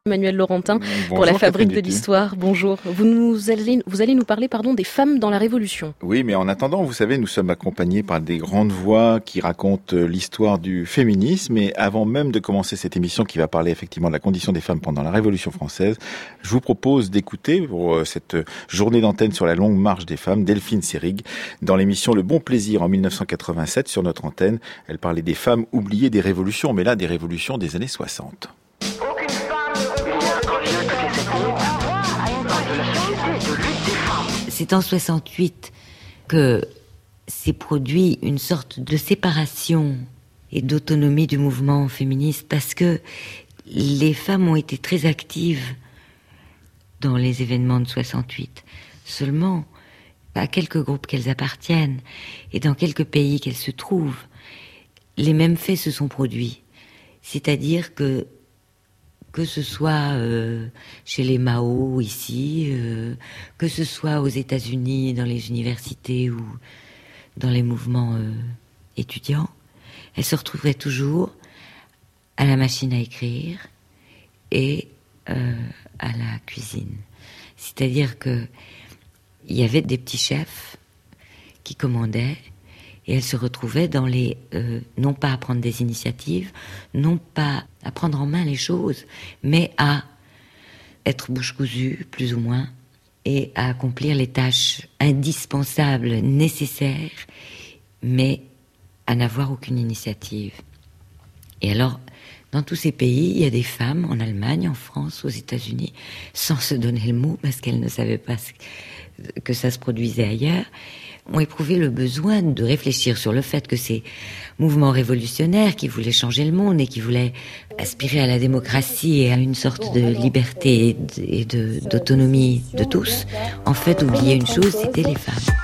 Emmanuel Laurentin Bonjour, pour la Fabrique de Catherine l'Histoire. Bonjour. Vous allez nous parler des femmes dans la Révolution. Oui, mais en attendant, vous savez, nous sommes accompagnés par des grandes voix qui racontent l'histoire du féminisme. Et avant même de commencer cette émission qui va parler effectivement de la condition des femmes pendant la Révolution française, je vous propose d'écouter pour cette journée d'antenne sur la longue marche des femmes, Delphine Seyrig, dans l'émission Le Bon Plaisir en 1987 sur notre antenne. Elle parlait des femmes oubliées des révolutions, mais là des révolutions des années 60. C'est en 68 que s'est produit une sorte de séparation et d'autonomie du mouvement féministe parce que les femmes ont été très actives dans les événements de 68. Seulement, à quelques groupes qu'elles appartiennent et dans quelques pays qu'elles se trouvent, les mêmes faits se sont produits. C'est-à-dire que ce soit chez les Mao ici, que ce soit aux États-Unis, dans les universités ou dans les mouvements étudiants, elles se retrouvaient toujours à la machine à écrire et à la cuisine. C'est-à-dire que il y avait des petits chefs qui commandaient et elles se retrouvaient dans les non pas à prendre des initiatives, non pas à prendre en main les choses, mais à être bouche cousue, plus ou moins, et à accomplir les tâches indispensables, nécessaires, mais à n'avoir aucune initiative. Et alors, dans tous ces pays, il y a des femmes, en Allemagne, en France, aux États-Unis, sans se donner le mot, parce qu'elles ne savaient pas que ça se produisait ailleurs, ont éprouvé le besoin de réfléchir sur le fait que ces mouvements révolutionnaires qui voulaient changer le monde et qui voulaient aspirer à la démocratie et à une sorte de liberté et d'autonomie de tous, en fait, oubliaient une chose, c'était les femmes.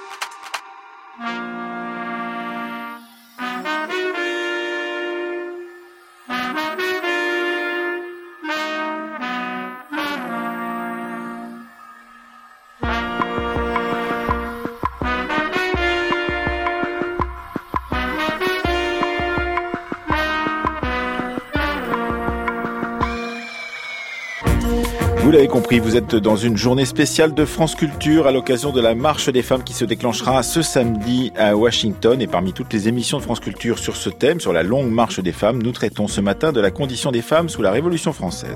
Vous l'avez compris, vous êtes dans une journée spéciale de France Culture à l'occasion de la marche des femmes qui se déclenchera ce samedi à Washington. Et parmi toutes les émissions de France Culture sur ce thème, sur la longue marche des femmes, nous traitons ce matin de la condition des femmes sous la Révolution française.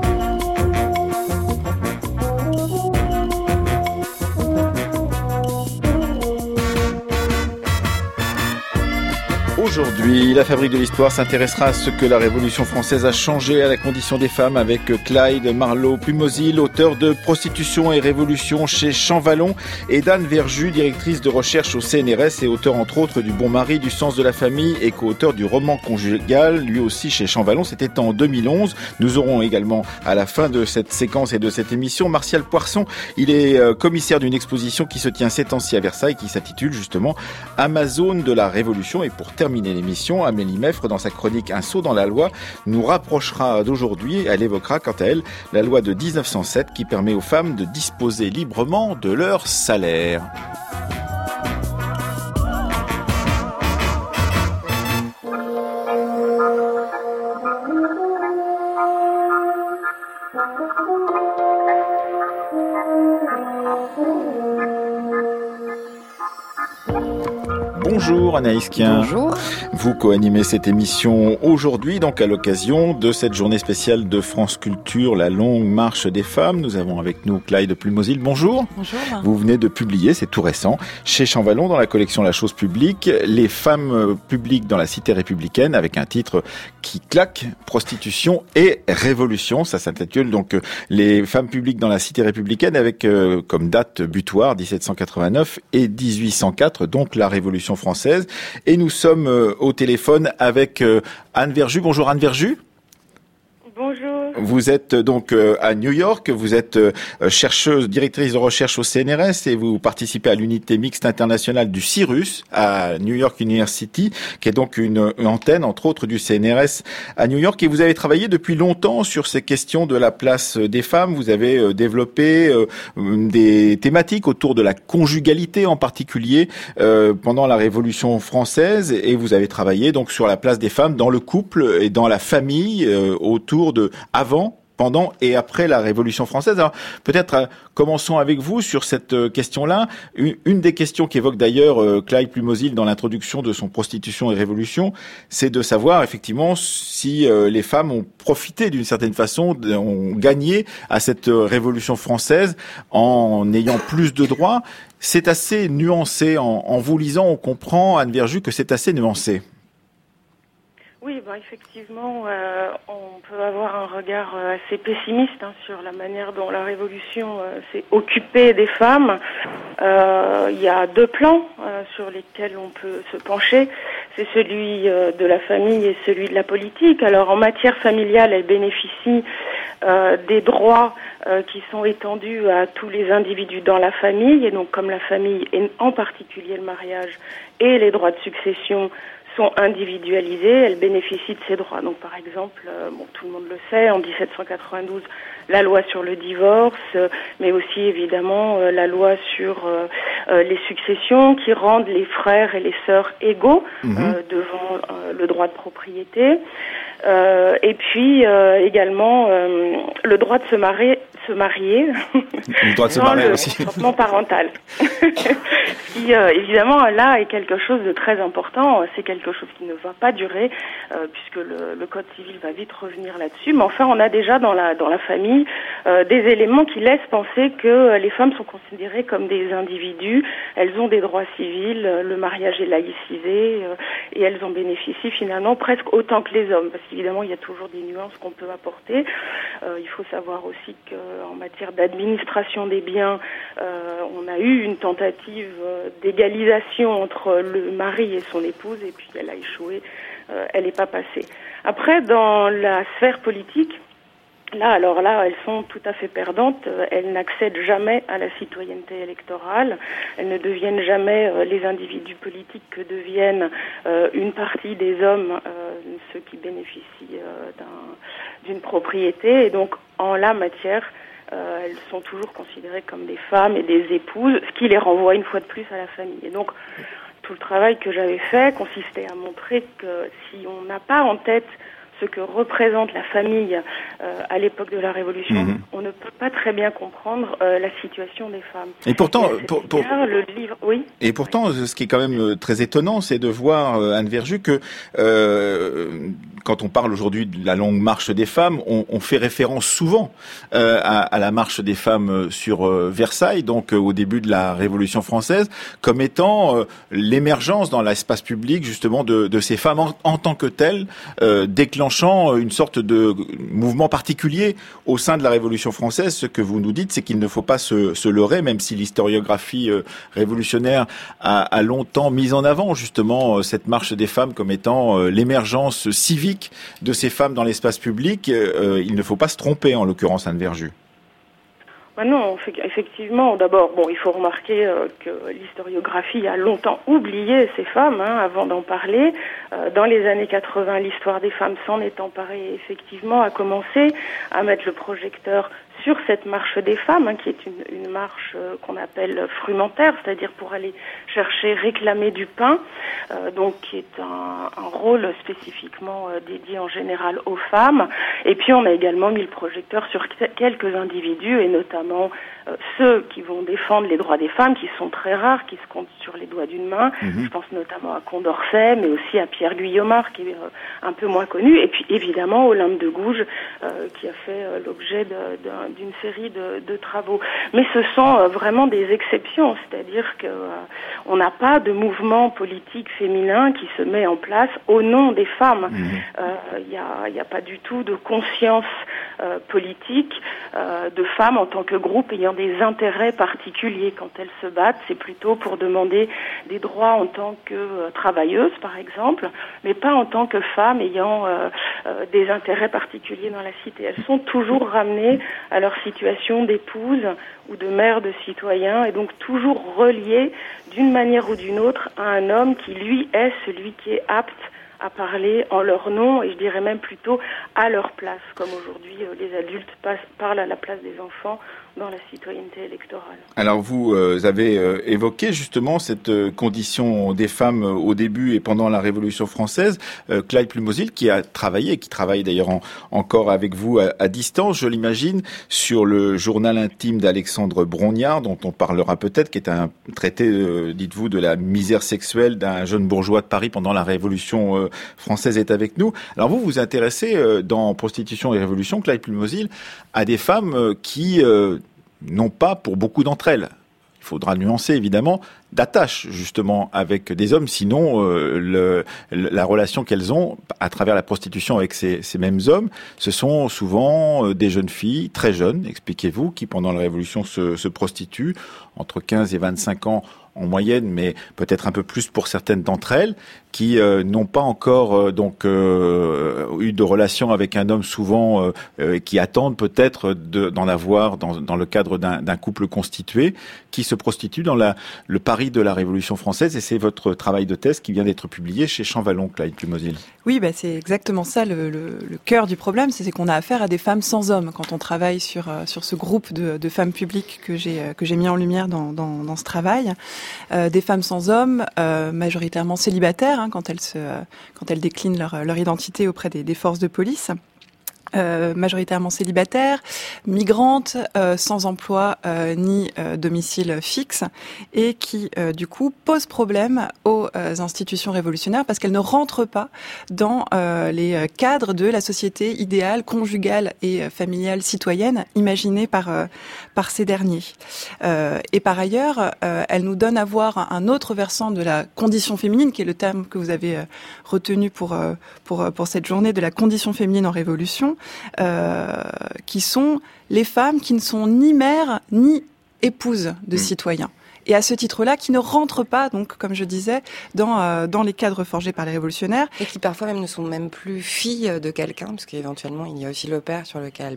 Aujourd'hui, la Fabrique de l'Histoire s'intéressera à ce que la Révolution française a changé à la condition des femmes avec Clyde Marlowe-Plumosil, auteur de Prostitution et Révolution chez Champvallon, et d'Anne Verjus, directrice de recherche au CNRS et auteur entre autres du Bon Mari, du Sens de la famille et co-auteur du roman conjugal, lui aussi chez Champvallon. C'était en 2011. Nous aurons également à la fin de cette séquence et de cette émission Martial Poirson. Il est commissaire d'une exposition qui se tient ces temps-ci à Versailles qui s'intitule justement Amazone de la Révolution. Et pour terminer l'émission, Amélie Meffre, dans sa chronique Un saut dans la loi, nous rapprochera d'aujourd'hui. Elle évoquera quant à elle la loi de 1907 qui permet aux femmes de disposer librement de leur salaire. Bonjour Anaïs Kien. Bonjour. Vous co-animez cette émission aujourd'hui, donc à l'occasion de cette journée spéciale de France Culture, la longue marche des femmes. Nous avons avec nous Clyde Plumosil. Bonjour. Bonjour. Vous venez de publier, c'est tout récent, chez Champvallon dans la collection La Chose Publique, les femmes publiques dans la cité républicaine, avec un titre qui claque, Prostitution et Révolution. Ça s'intitule donc les femmes publiques dans la cité républicaine avec comme date butoir 1789 et 1804, donc la Révolution française. Et nous sommes au téléphone avec Anne Verjus. Bonjour Anne Verjus. Bonjour. Vous êtes donc à New York, vous êtes chercheuse, directrice de recherche au CNRS et vous participez à l'unité mixte internationale du CIRUS à New York University, qui est donc une antenne, entre autres, du CNRS à New York. Et vous avez travaillé depuis longtemps sur ces questions de la place des femmes. Vous avez développé des thématiques autour de la conjugalité en particulier pendant la Révolution française, et vous avez travaillé donc sur la place des femmes dans le couple et dans la famille autour de avant, pendant et après la Révolution française. Alors, peut-être commençons avec vous sur cette question-là. Une des questions qu'évoque d'ailleurs Clyde Plumosil dans l'introduction de son Prostitution et Révolution, c'est de savoir effectivement si les femmes ont profité d'une certaine façon, ont gagné à cette Révolution française en ayant plus de droits. C'est assez nuancé. En vous lisant, on comprend, Anne Verjus, que c'est assez nuancé. Oui, effectivement, on peut avoir un regard assez pessimiste sur la manière dont la Révolution s'est occupée des femmes. Il y a deux plans sur lesquels on peut se pencher. C'est celui de la famille et celui de la politique. Alors, en matière familiale, elle bénéficie des droits qui sont étendus à tous les individus dans la famille. Et donc, comme la famille, et en particulier le mariage et les droits de succession, sont individualisées, elles bénéficient de ces droits. Donc par exemple, tout le monde le sait, en 1792, la loi sur le divorce, mais aussi évidemment la loi sur les successions qui rendent les frères et les sœurs égaux devant le droit de propriété. Et puis également le droit de se marier. Le droit de se marier aussi. Le consentement parental. Qui évidemment là est quelque chose de très important. C'est quelque chose qui ne va pas durer puisque le code civil va vite revenir là-dessus. Mais enfin, on a déjà dans la famille des éléments qui laissent penser que les femmes sont considérées comme des individus. Elles ont des droits civils. Le mariage est laïcisé et elles en bénéficient finalement presque autant que les hommes. Parce qu'évidemment, il y a toujours des nuances qu'on peut apporter. Il faut savoir aussi qu'en matière d'administration des biens, on a eu une tentative d'égalisation entre le mari et son épouse, et puis elle a échoué, elle n'est pas passée. Après, dans la sphère politique, là, elles sont tout à fait perdantes. Elles n'accèdent jamais à la citoyenneté électorale. Elles ne deviennent jamais les individus politiques que deviennent une partie des hommes, ceux qui bénéficient d'une propriété. Et donc, en la matière, elles sont toujours considérées comme des femmes et des épouses, ce qui les renvoie une fois de plus à la famille. Et donc, tout le travail que j'avais fait consistait à montrer que si on n'a pas en tête ce que représente la famille à l'époque de la Révolution, on ne peut pas très bien comprendre la situation des femmes. Et pourtant, le livre, oui. Et pourtant, ce qui est quand même très étonnant, c'est de voir, Anne Verjus, que quand on parle aujourd'hui de la longue marche des femmes, on fait référence souvent à la marche des femmes sur Versailles, donc au début de la Révolution française, comme étant l'émergence dans l'espace public justement de ces femmes en tant que telles, déclenchant une sorte de mouvement particulier au sein de la Révolution française. Ce que vous nous dites, c'est qu'il ne faut pas se leurrer, même si l'historiographie révolutionnaire a longtemps mis en avant justement cette marche des femmes comme étant l'émergence civique de ces femmes dans l'espace public. Il ne faut pas se tromper, en l'occurrence, Anne Verjus. Non, effectivement. D'abord, il faut remarquer que l'historiographie a longtemps oublié ces femmes avant d'en parler. Dans les années 80, l'histoire des femmes s'en est emparée et effectivement a commencé à mettre le projecteur sur cette marche des femmes, qui est une marche qu'on appelle frumentaire, c'est-à-dire pour aller chercher, réclamer du pain, donc qui est un rôle spécifiquement dédié en général aux femmes. Et puis on a également mis le projecteur sur quelques individus, et notamment ceux qui vont défendre les droits des femmes, qui sont très rares, qui se comptent sur les doigts d'une main. Je pense notamment à Condorcet, mais aussi à Pierre Guyomard, qui est un peu moins connu, et puis évidemment Olympe de Gouges, qui a fait l'objet d'une série de travaux. Mais ce sont vraiment des exceptions, c'est-à-dire que on n'a pas de mouvement politique féminin qui se met en place au nom des femmes. Il y a pas du tout de conscience politique de femmes en tant que groupe ayant des intérêts particuliers. Quand elles se battent, c'est plutôt pour demander des droits en tant que travailleuses, par exemple, mais pas en tant que femmes ayant des intérêts particuliers dans la cité. Elles sont toujours ramenées à leur situation d'épouse ou de mère de citoyens, et donc toujours reliées d'une manière ou d'une autre à un homme qui, lui, est celui qui est apte à parler en leur nom, et je dirais même plutôt à leur place, comme aujourd'hui les adultes parlent à la place des enfants dans la citoyenneté électorale. Alors vous avez évoqué justement cette condition des femmes au début et pendant la Révolution française. Clyde Plumosil qui travaille d'ailleurs encore avec vous à distance, je l'imagine, sur le journal intime d'Alexandre Brongniart, dont on parlera peut-être, qui est un traité, dites-vous, de la misère sexuelle d'un jeune bourgeois de Paris pendant la Révolution française est avec nous. Alors vous vous intéressez dans Prostitution et Révolution, Clyde Plumosil, à des femmes qui n'ont pas, pour beaucoup d'entre elles, il faudra nuancer évidemment, d'attache justement avec des hommes, sinon la relation qu'elles ont à travers la prostitution avec ces mêmes hommes, ce sont souvent des jeunes filles, très jeunes, expliquez-vous, qui pendant la Révolution se prostituent, entre 15 et 25 ans en moyenne, mais peut-être un peu plus pour certaines d'entre elles, qui n'ont pas encore eu de relation avec un homme, souvent qui attendent peut-être d'en avoir dans le cadre d'un couple constitué, qui se prostituent dans le Paris de la Révolution française. Et c'est votre travail de thèse qui vient d'être publié chez Champvallon, Clyde Plumosil. Oui, c'est exactement ça le cœur du problème, c'est qu'on a affaire à des femmes sans hommes quand on travaille sur ce groupe de femmes publiques que j'ai mis en lumière dans ce travail. Des femmes sans hommes, majoritairement célibataires, quand elles déclinent leur identité auprès des forces de police. Majoritairement célibataires, migrantes, sans emploi ni domicile fixe, et qui du coup posent problème aux institutions révolutionnaires parce qu'elles ne rentrent pas dans les cadres de la société idéale, conjugale et familiale citoyenne imaginée par ces derniers. Et par ailleurs, elles nous donnent à voir un autre versant de la condition féminine, qui est le terme que vous avez retenu pour cette journée de la condition féminine en révolution. Qui sont les femmes qui ne sont ni mères ni épouses de citoyens. Et à ce titre-là, qui ne rentrent pas, donc, comme je disais, dans les cadres forgés par les révolutionnaires. Et qui parfois même ne sont même plus filles de quelqu'un, parce qu'éventuellement, il y a aussi le père sur lequel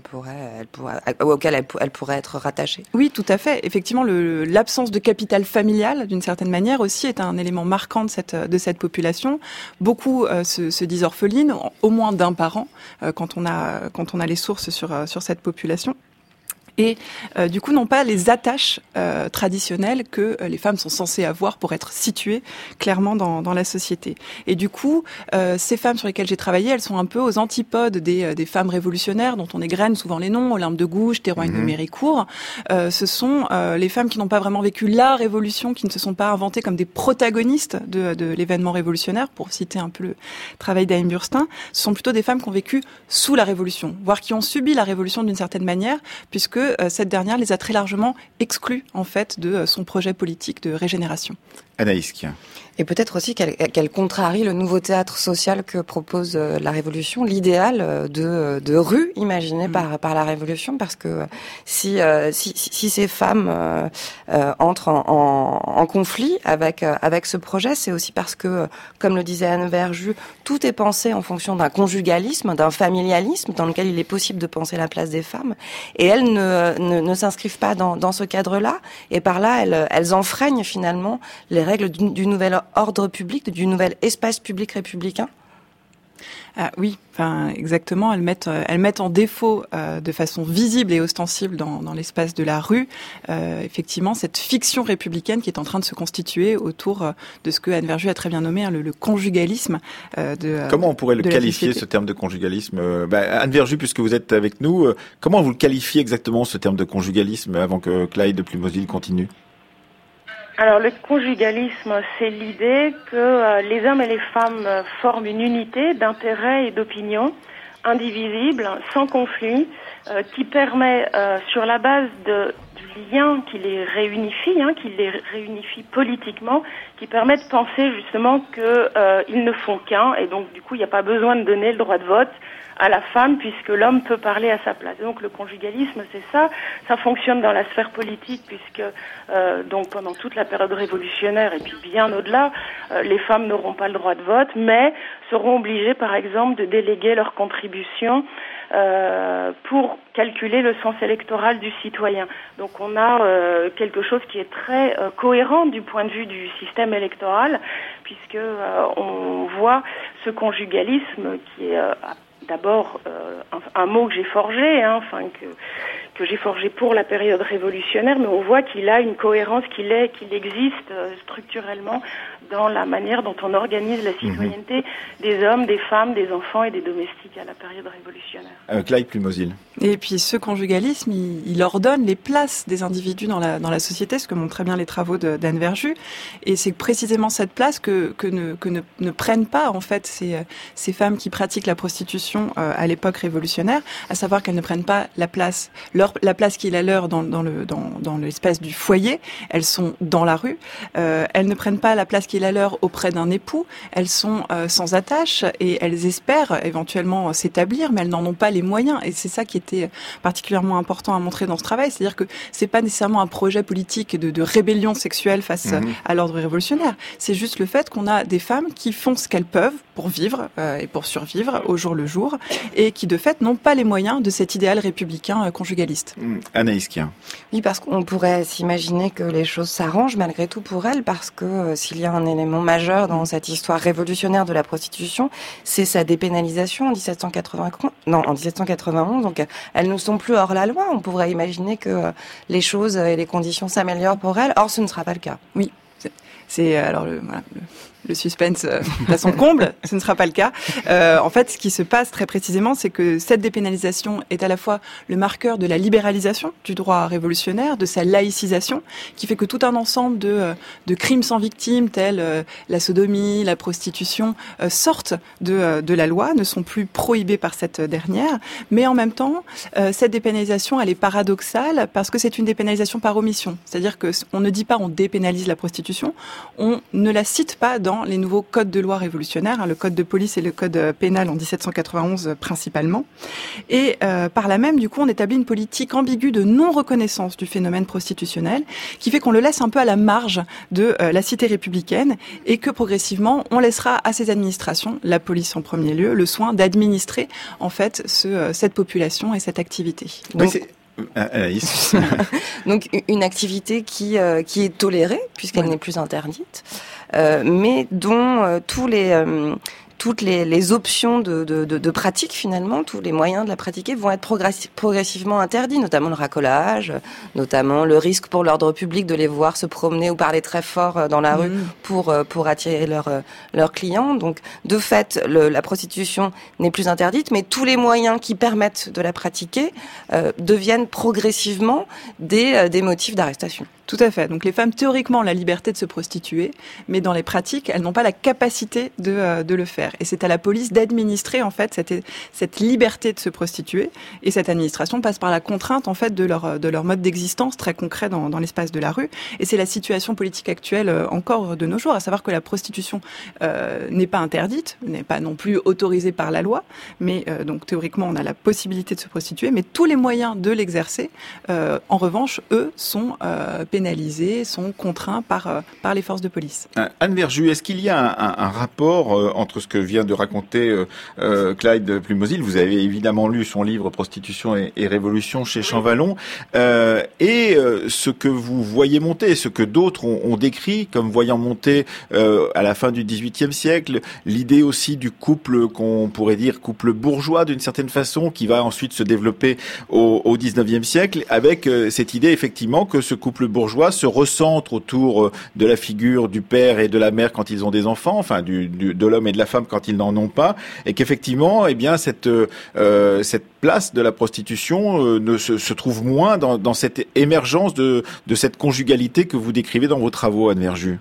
auquel elle pourrait être rattachée. Oui, tout à fait. Effectivement, l'absence de capital familial, d'une certaine manière, aussi est un élément marquant de cette population. Beaucoup se disent orphelines, au moins d'un parent, quand on a les sources sur cette population. Et du coup n'ont pas les attaches traditionnelles que les femmes sont censées avoir pour être situées clairement dans la société. Et du coup, ces femmes sur lesquelles j'ai travaillé, elles sont un peu aux antipodes des femmes révolutionnaires dont on égrène souvent les noms, Olympe de Gouges, Théroigne de Méricourt. Ce sont les femmes qui n'ont pas vraiment vécu la révolution, qui ne se sont pas inventées comme des protagonistes de l'événement révolutionnaire, pour citer un peu le travail d'Aim Burstein. Ce sont plutôt des femmes qui ont vécu sous la révolution, voire qui ont subi la révolution d'une certaine manière, puisque cette dernière les a très largement exclus en fait de son projet politique de régénération. Anaïs Kien. Et peut-être aussi qu'elle contrarie le nouveau théâtre social que propose la Révolution, l'idéal de rue imaginé par la Révolution, parce que si ces femmes entrent en conflit avec ce projet, c'est aussi parce que, comme le disait Anne Verjus, tout est pensé en fonction d'un conjugalisme, d'un familialisme dans lequel il est possible de penser la place des femmes, et elles ne s'inscrivent pas dans ce cadre-là, et par là elles enfreignent finalement les règles du nouvel ordre public, du nouvel espace public républicain. Ah, oui, exactement. Elles mettent en défaut de façon visible et ostensible dans l'espace de la rue, effectivement, cette fiction républicaine qui est en train de se constituer autour de ce que Anne Verjus a très bien nommé le conjugalisme. Comment on pourrait le qualifier, ce terme de conjugalisme Anne Verjus, puisque vous êtes avec nous, comment vous le qualifiez exactement, ce terme de conjugalisme, avant que Clyde Plumosil continue? Alors le conjugalisme, c'est l'idée que les hommes et les femmes forment une unité d'intérêts et d'opinions indivisibles, sans conflit, qui permet, sur la base du lien qui les réunifie, qui les réunifie politiquement, qui permet de penser justement qu'ils ne font qu'un, et donc du coup il n'y a pas besoin de donner le droit de vote à la femme, puisque l'homme peut parler à sa place. Donc le conjugalisme, c'est ça fonctionne dans la sphère politique, puisque donc pendant toute la période révolutionnaire et puis bien au-delà, les femmes n'auront pas le droit de vote, mais seront obligées par exemple de déléguer leur contribution pour calculer le sens électoral du citoyen. Donc on a quelque chose qui est très cohérent du point de vue du système électoral, puisque on voit ce conjugalisme qui est d'abord un mot que j'ai forgé, que j'ai forgé pour la période révolutionnaire, mais on voit qu'il a une cohérence, qu'il existe structurellement dans la manière dont on organise la citoyenneté des hommes, des femmes, des enfants et des domestiques à la période révolutionnaire. Clyde Plumosil. Et puis ce conjugalisme, il ordonne les places des individus dans la société, ce que montrent très bien les travaux d'Anne Verjus. Et c'est précisément cette place que ne prennent pas en fait ces femmes qui pratiquent la prostitution à l'époque révolutionnaire, à savoir qu'elles ne prennent pas la place qui est la leur dans l'espace du foyer. Elles sont dans la rue. Elles ne prennent pas la place qui est la leur auprès d'un époux. Elles sont sans attache et elles espèrent éventuellement s'établir, mais elles n'en ont pas les moyens. Et c'est ça qui était particulièrement important à montrer dans ce travail, c'est-à-dire que c'est pas nécessairement un projet politique de rébellion sexuelle face à l'ordre révolutionnaire. C'est juste le fait qu'on a des femmes qui font ce qu'elles peuvent pour vivre et pour survivre au jour le jour, et qui de fait n'ont pas les moyens de cet idéal républicain conjugaliste. Anaïs Kien. Oui, parce qu'on pourrait s'imaginer que les choses s'arrangent malgré tout pour elles, parce que s'il y a un élément majeur dans cette histoire révolutionnaire de la prostitution, c'est sa dépénalisation en 1791. Donc elles ne sont plus hors la loi. On pourrait imaginer que les choses et les conditions s'améliorent pour elles. Or, ce ne sera pas le cas. Oui. C'est alors le suspense à son comble, ce ne sera pas le cas. En fait, ce qui se passe très précisément, c'est que cette dépénalisation est à la fois le marqueur de la libéralisation du droit révolutionnaire, de sa laïcisation, qui fait que tout un ensemble de crimes sans victime, tels la sodomie, la prostitution, sortent de la loi, ne sont plus prohibés par cette dernière. Mais en même temps, cette dépénalisation, elle est paradoxale parce que c'est une dépénalisation par omission. C'est-à-dire que on ne dit pas on dépénalise la prostitution, on ne la cite pas dans les nouveaux codes de loi révolutionnaires, le code de police et le code pénal en 1791 principalement. Et par là même, du coup, on établit une politique ambiguë de non-reconnaissance du phénomène prostitutionnel qui fait qu'on le laisse un peu à la marge de la cité républicaine et que progressivement, on laissera à ces administrations, la police en premier lieu, le soin d'administrer en fait cette population et cette activité. Donc, donc une activité qui est tolérée puisqu'elle n'est plus interdite, mais dont toutes les options de pratique finalement, tous les moyens de la pratiquer vont être progressivement interdits, notamment le racolage, notamment le risque pour l'ordre public de les voir se promener ou parler très fort dans la rue pour attirer leurs clients. Donc de fait, la prostitution n'est plus interdite, mais tous les moyens qui permettent de la pratiquer deviennent progressivement des motifs d'arrestation. Tout à fait. Donc les femmes, théoriquement, ont la liberté de se prostituer, mais dans les pratiques, elles n'ont pas la capacité de le faire. Et c'est à la police d'administrer, en fait, cette liberté de se prostituer. Et cette administration passe par la contrainte, en fait, de leur mode d'existence très concret dans l'espace de la rue. Et c'est la situation politique actuelle encore de nos jours, à savoir que la prostitution n'est pas interdite, n'est pas non plus autorisée par la loi, mais donc théoriquement, on a la possibilité de se prostituer, mais tous les moyens de l'exercer, en revanche, eux, sont pénalisés, sont contraints par les forces de police. Anne Verjus, est-ce qu'il y a un rapport entre ce que vient de raconter Clyde Plumosil, vous avez évidemment lu son livre Prostitution et Révolution chez Champvallon, et ce que vous voyez monter, ce que d'autres ont décrit comme voyant monter à la fin du XVIIIe siècle, l'idée aussi du couple qu'on pourrait dire couple bourgeois d'une certaine façon, qui va ensuite se développer au XIXe siècle, avec cette idée effectivement que ce couple bourgeois se recentre autour de la figure du père et de la mère quand ils ont des enfants, enfin de l'homme et de la femme quand ils n'en ont pas, et qu'effectivement, eh bien cette place de la prostitution ne se trouve moins dans cette émergence de cette conjugalité que vous décrivez dans vos travaux, Anne Verjus.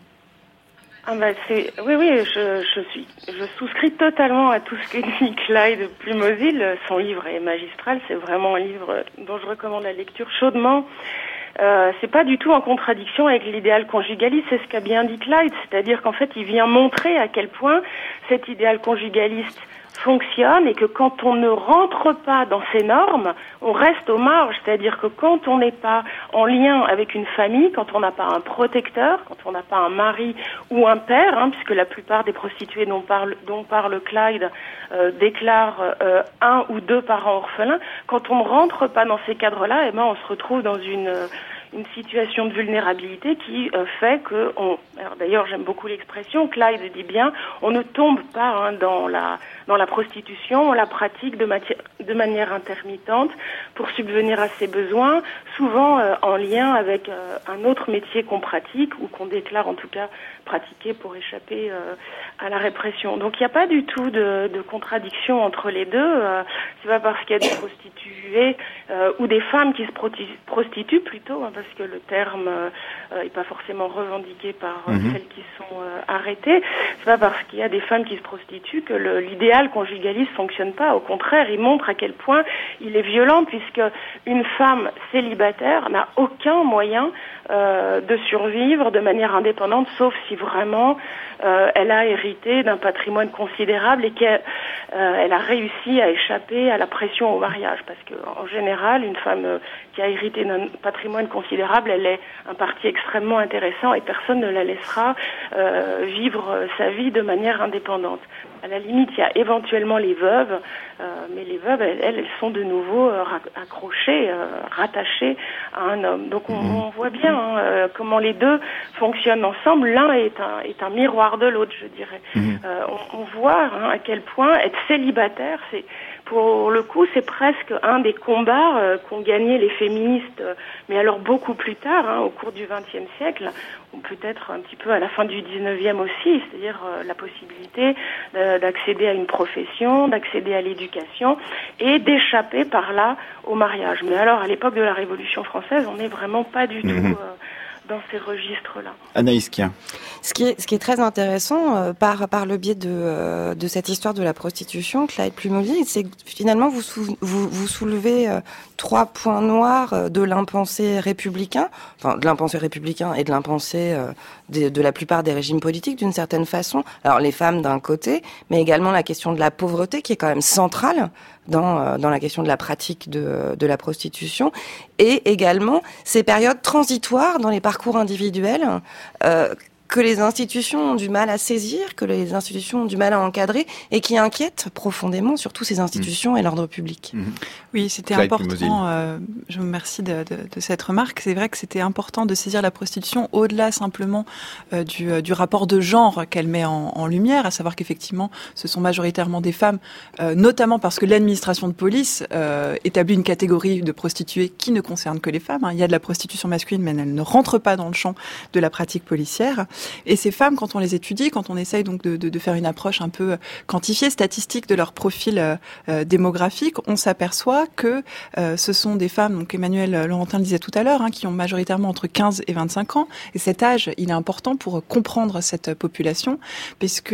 Oui, je souscris totalement à tout ce que dit Clyde Plumosil. Son livre est magistral, c'est vraiment un livre dont je recommande la lecture chaudement. C'est pas du tout en contradiction avec l'idéal conjugaliste, c'est ce qu'a bien dit Clyde, c'est-à-dire qu'en fait il vient montrer à quel point cet idéal conjugaliste fonctionne et que quand on ne rentre pas dans ces normes, on reste aux marges, c'est-à-dire que quand on n'est pas en lien avec une famille, quand on n'a pas un protecteur, quand on n'a pas un mari ou un père, puisque la plupart des prostituées dont parle Clyde déclarent un ou deux parents orphelins, quand on ne rentre pas dans ces cadres-là, on se retrouve dans une une situation de vulnérabilité qui fait que alors d'ailleurs j'aime beaucoup l'expression, Clyde dit bien, on ne tombe pas dans la prostitution, on la pratique de manière intermittente pour subvenir à ses besoins, souvent en lien avec un autre métier qu'on pratique ou qu'on déclare en tout cas pratiquer pour échapper à la répression. Donc il n'y a pas du tout de contradiction entre les deux. C'est pas parce qu'il y a des prostituées ou des femmes qui se prostituent plutôt, parce que le terme est pas forcément revendiqué par celles qui sont arrêtées. C'est pas parce qu'il y a des femmes qui se prostituent que l'idéal conjugaliste fonctionne pas. Au contraire, il montre à quel point il est violent, puisque une femme célibataire n'a aucun moyen de survivre de manière indépendante, sauf si vraiment elle a hérité d'un patrimoine considérable et qu'elle a réussi à échapper à la pression au mariage. Parce que en général, une femme qui a hérité d'un patrimoine considérable, elle est un parti extrêmement intéressant et personne ne la laissera vivre sa vie de manière indépendante. À la limite, il y a éventuellement les veuves, mais les veuves, elles sont de nouveau accrochées, rattachées à un homme. Donc on voit bien comment les deux fonctionnent ensemble. L'un est un miroir de l'autre, je dirais. On voit à quel point être célibataire, pour le coup, c'est presque un des combats qu'ont gagné les féministes, mais alors beaucoup plus tard, au cours du XXe siècle, ou peut-être un petit peu à la fin du XIXe aussi, c'est-à-dire la possibilité d'accéder à une profession, d'accéder à l'éducation et d'échapper par là au mariage. Mais alors, à l'époque de la Révolution française, on n'est vraiment pas du tout dans ces registres-là. Anaïs Kien. Ce qui est très intéressant par le biais de cette histoire de la prostitution, Clyde Plumosill, c'est que finalement vous soulevez 3 points noirs de l'impensé républicain, enfin de l'impensé républicain et de l'impensé de la plupart des régimes politiques d'une certaine façon. Alors les femmes d'un côté, mais également la question de la pauvreté qui est quand même centrale dans la question de la pratique de la prostitution, et également ces périodes transitoires dans les parcours individuels que les institutions ont du mal à saisir, que les institutions ont du mal à encadrer, et qui inquiètent profondément surtout ces institutions et l'ordre public. Oui, c'était important. Je vous remercie de cette remarque. C'est vrai que c'était important de saisir la prostitution au-delà simplement du rapport de genre qu'elle met en lumière, à savoir qu'effectivement, ce sont majoritairement des femmes, notamment parce que l'administration de police établit une catégorie de prostituées qui ne concerne que les femmes. Il y a de la prostitution masculine, mais elle ne rentre pas dans le champ de la pratique policière. Et ces femmes, quand on les étudie, quand on essaye donc de faire une approche un peu quantifiée, statistique de leur profil démographique, on s'aperçoit que ce sont des femmes, donc Emmanuel Laurentin le disait tout à l'heure, qui ont majoritairement entre 15 et 25 ans. Et cet âge, il est important pour comprendre cette population, puisque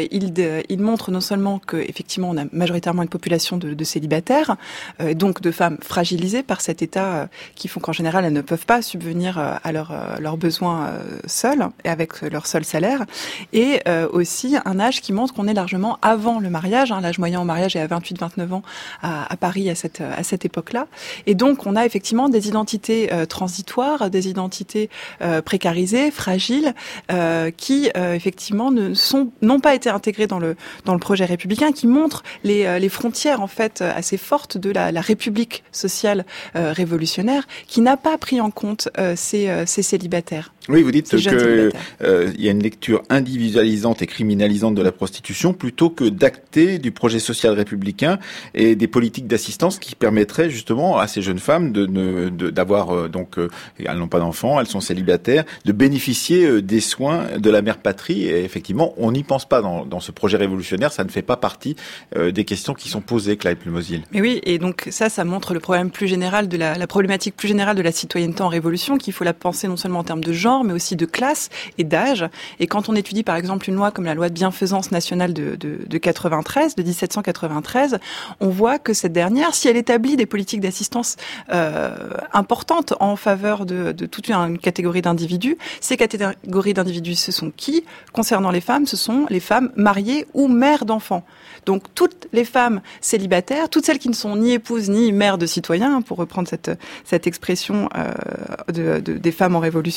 il montre non seulement que effectivement on a majoritairement une population de célibataires, donc de femmes fragilisées par cet état qui font qu'en général elles ne peuvent pas subvenir à leurs besoins seules et avec leur seul salaire, et aussi un âge qui montre qu'on est largement avant le mariage. L'âge moyen au mariage est à 28-29 ans à Paris à cette époque-là. Et donc on a effectivement des identités transitoires, des identités précarisées, fragiles, qui effectivement n'ont pas été intégrées dans le projet républicain, qui montrent les frontières en fait assez fortes de la République sociale révolutionnaire, qui n'a pas pris en compte ces célibataires. Oui, vous dites que il y a une lecture individualisante et criminalisante de la prostitution plutôt que d'acter du projet social républicain et des politiques d'assistance qui permettraient justement à ces jeunes femmes d'avoir elles n'ont pas d'enfants, elles sont célibataires, de bénéficier des soins de la mère patrie. Et effectivement, on n'y pense pas dans ce projet révolutionnaire. Ça ne fait pas partie des questions qui sont posées, Clyde Plumosill. Mais oui, et donc ça montre le problème plus général de la problématique plus générale de la citoyenneté en révolution, qu'il faut la penser non seulement en termes de genre, mais aussi de classe et d'âge. Et quand on étudie par exemple une loi comme la loi de bienfaisance nationale de 93, de 1793, on voit que cette dernière, si elle établit des politiques d'assistance importantes en faveur de toute une catégorie d'individus, ces catégories d'individus, ce sont qui? Concernant les femmes, ce sont les femmes mariées ou mères d'enfants. Donc toutes les femmes célibataires, toutes celles qui ne sont ni épouses ni mères de citoyens, pour reprendre cette expression des femmes en révolution,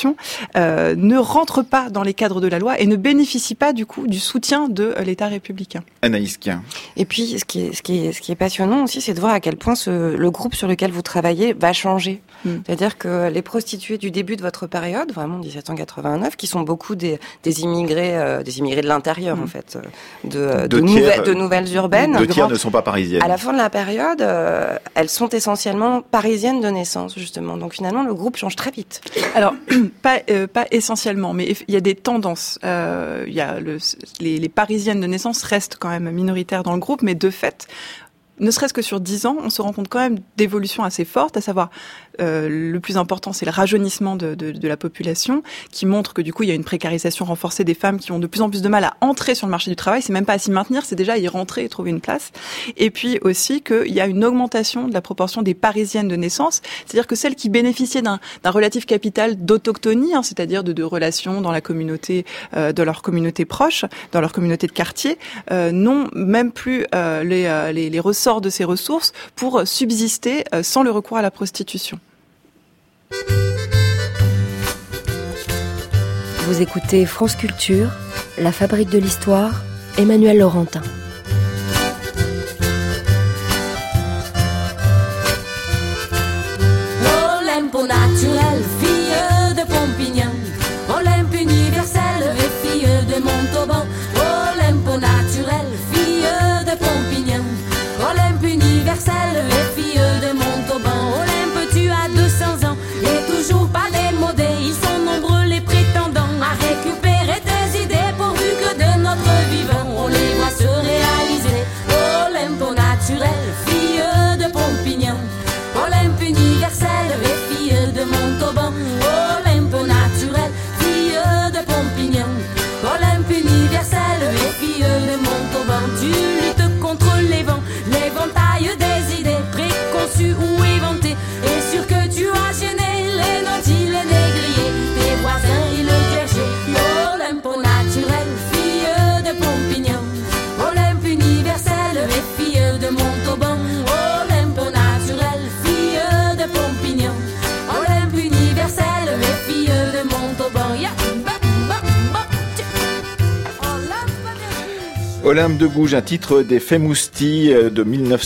ne rentrent pas dans les cadres de la loi et ne bénéficient pas du coup du soutien de l'État républicain. Anaïs Kien. Et puis, ce qui est passionnant aussi, c'est de voir à quel point le groupe sur lequel vous travaillez va changer. C'est-à-dire que les prostituées du début de votre période, vraiment 1789, qui sont beaucoup des immigrés de l'intérieur en fait, de nouvelles urbaines. 2 tiers ne sont pas parisiennes. À la fin de la période, elles sont essentiellement parisiennes de naissance justement. Donc finalement, le groupe change très vite. Alors pas essentiellement, mais il y a des tendances. Il y a les parisiennes de naissance restent quand même minoritaires dans le groupe, mais de fait, ne serait-ce que sur 10 ans, on se rend compte quand même d'évolutions assez fortes, à savoir le plus important, c'est le rajeunissement de la population, qui montre que du coup, il y a une précarisation renforcée des femmes qui ont de plus en plus de mal à entrer sur le marché du travail. C'est même pas à s'y maintenir, c'est déjà à y rentrer et trouver une place. Et puis aussi qu'il y a une augmentation de la proportion des parisiennes de naissance, c'est-à-dire que celles qui bénéficiaient d'un relatif capital d'autochtonie, c'est-à-dire de relations dans la communauté, de leur communauté proche, dans leur communauté de quartier, n'ont même plus les ressorts de ces ressources pour subsister sans le recours à la prostitution. Vous écoutez France Culture, La Fabrique de l'Histoire, Emmanuel Laurentin. Olympe au naturel, fille de Pompignan. Olympe universelle et fille de Montauban. Olympe au naturel, fille de Pompignan. Olympe universelle et fille de Montauban. Olympe, tu as 200 ans et toujours pas démodé. Ils sont nombreux les prétendants à récupérer tes idées pourvu que de notre vivant on les voit se réaliser. Olympe au naturel, fille de Pompignan. Olympe universelle et fille de Montauban. Olympe au naturel, fille de Pompignan. Olympe universelle et fille de Montauban. Tu luttes contre les vents, l'éventail des idées préconçues ou éventées. Et sûr que tu as gêné les nantis, les négriers, tes voisins et le clergé. Olympe au naturel, fille de Pompignan. Olympe universelle et fille de Montauban. Olympe au naturel, fille de Pompignan. Olympe universelle et fille de Montauban. Yeah. Olympe de Gouges, un titre des Femousti de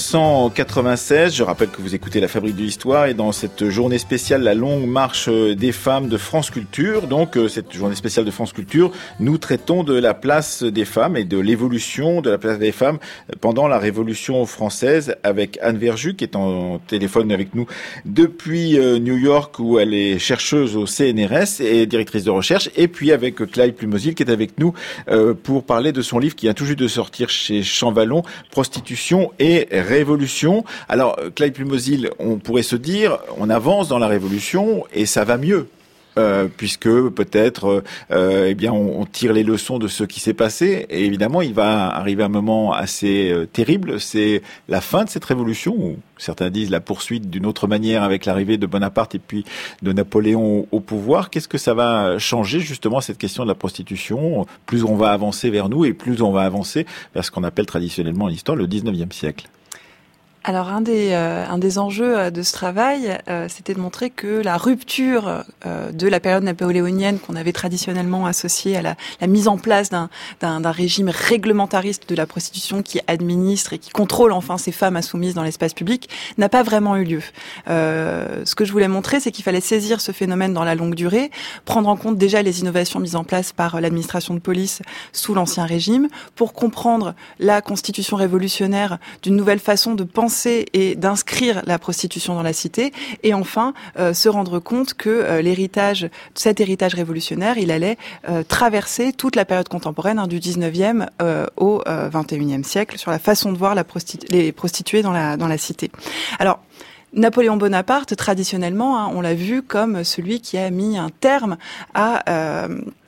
1996. Je rappelle que vous écoutez La Fabrique de l'Histoire et dans cette journée spéciale, la longue marche des femmes de France Culture. Donc, cette journée spéciale de France Culture, nous traitons de la place des femmes et de l'évolution de la place des femmes pendant la Révolution française avec Anne Verjus qui est en téléphone avec nous depuis New York où elle est chercheuse au CNRS et directrice de recherche. Et puis avec Clyde Plumosil qui est avec nous pour parler de son livre qui vient tout juste de sortir chez Champvallon, Prostitution et Révolution. Alors, Clyde Plumosil, on pourrait se dire, on avance dans la Révolution et ça va mieux. Puisque peut-être on tire les leçons de ce qui s'est passé et évidemment il va arriver un moment assez terrible, c'est la fin de cette révolution ou certains disent la poursuite d'une autre manière avec l'arrivée de Bonaparte et puis de Napoléon au pouvoir. Qu'est-ce que ça va changer justement cette question de la prostitution? Plus on va avancer vers nous et plus on va avancer vers ce qu'on appelle traditionnellement en histoire le 19e siècle. Alors un des enjeux de ce travail, c'était de montrer que la rupture de la période napoléonienne qu'on avait traditionnellement associée à la mise en place d'un régime réglementariste de la prostitution qui administre et qui contrôle enfin ces femmes insoumises dans l'espace public n'a pas vraiment eu lieu. Ce que je voulais montrer, c'est qu'il fallait saisir ce phénomène dans la longue durée, prendre en compte déjà les innovations mises en place par l'administration de police sous l'Ancien Régime pour comprendre la constitution révolutionnaire d'une nouvelle façon de penser et d'inscrire la prostitution dans la cité et enfin se rendre compte que cet héritage révolutionnaire, il allait traverser toute la période contemporaine du 19e au 21e siècle sur la façon de voir les prostituées dans la cité. Alors, Napoléon Bonaparte, traditionnellement, on l'a vu comme celui qui a mis un terme à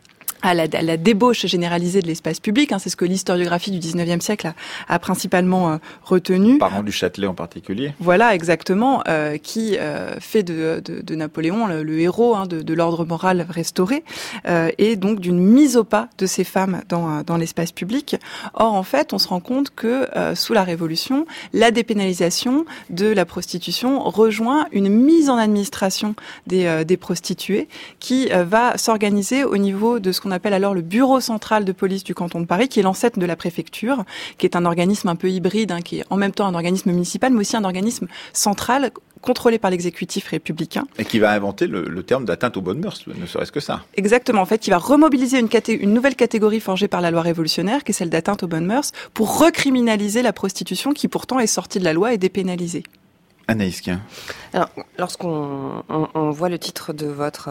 à la débauche généralisée de l'espace public. C'est ce que l'historiographie du 19e siècle a principalement retenu. Parlant du Châtelet en particulier. Voilà, exactement, qui fait de Napoléon le héros de l'ordre moral restauré, et donc d'une mise au pas de ces femmes dans l'espace public. Or, en fait, on se rend compte que sous la Révolution, la dépénalisation de la prostitution rejoint une mise en administration des prostituées qui va s'organiser au niveau de ce qu'on appelle alors le bureau central de police du canton de Paris, qui est l'ancêtre de la préfecture, qui est un organisme un peu hybride, qui est en même temps un organisme municipal, mais aussi un organisme central contrôlé par l'exécutif républicain. Et qui va inventer le terme d'atteinte aux bonnes mœurs, ne serait-ce que ça. Exactement, en fait, qui va remobiliser une nouvelle catégorie forgée par la loi révolutionnaire, qui est celle d'atteinte aux bonnes mœurs, pour recriminaliser la prostitution, qui pourtant est sortie de la loi et dépénalisée. Anaïs Kien. Alors, lorsqu'on voit le titre de votre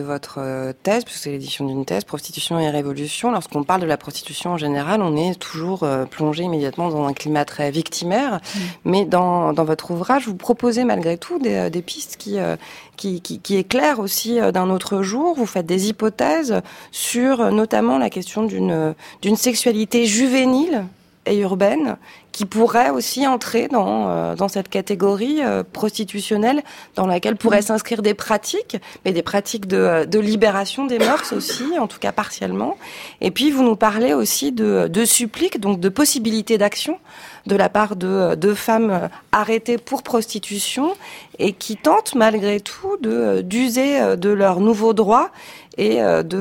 thèse, puisque c'est l'édition d'une thèse, Prostitution et Révolution, lorsqu'on parle de la prostitution en général, on est toujours plongé immédiatement dans un climat très victimaire. Mais dans votre ouvrage, vous proposez malgré tout des pistes qui éclairent aussi d'un autre jour. Vous faites des hypothèses sur notamment la question d'une sexualité juvénile et urbaine qui pourrait aussi entrer dans cette catégorie prostitutionnelle dans laquelle pourraient s'inscrire des pratiques, mais des pratiques de libération des mœurs aussi, en tout cas partiellement. Et puis vous nous parlez aussi de suppliques, donc de possibilités d'action de la part de femmes arrêtées pour prostitution et qui tentent malgré tout d'user de leurs nouveaux droits et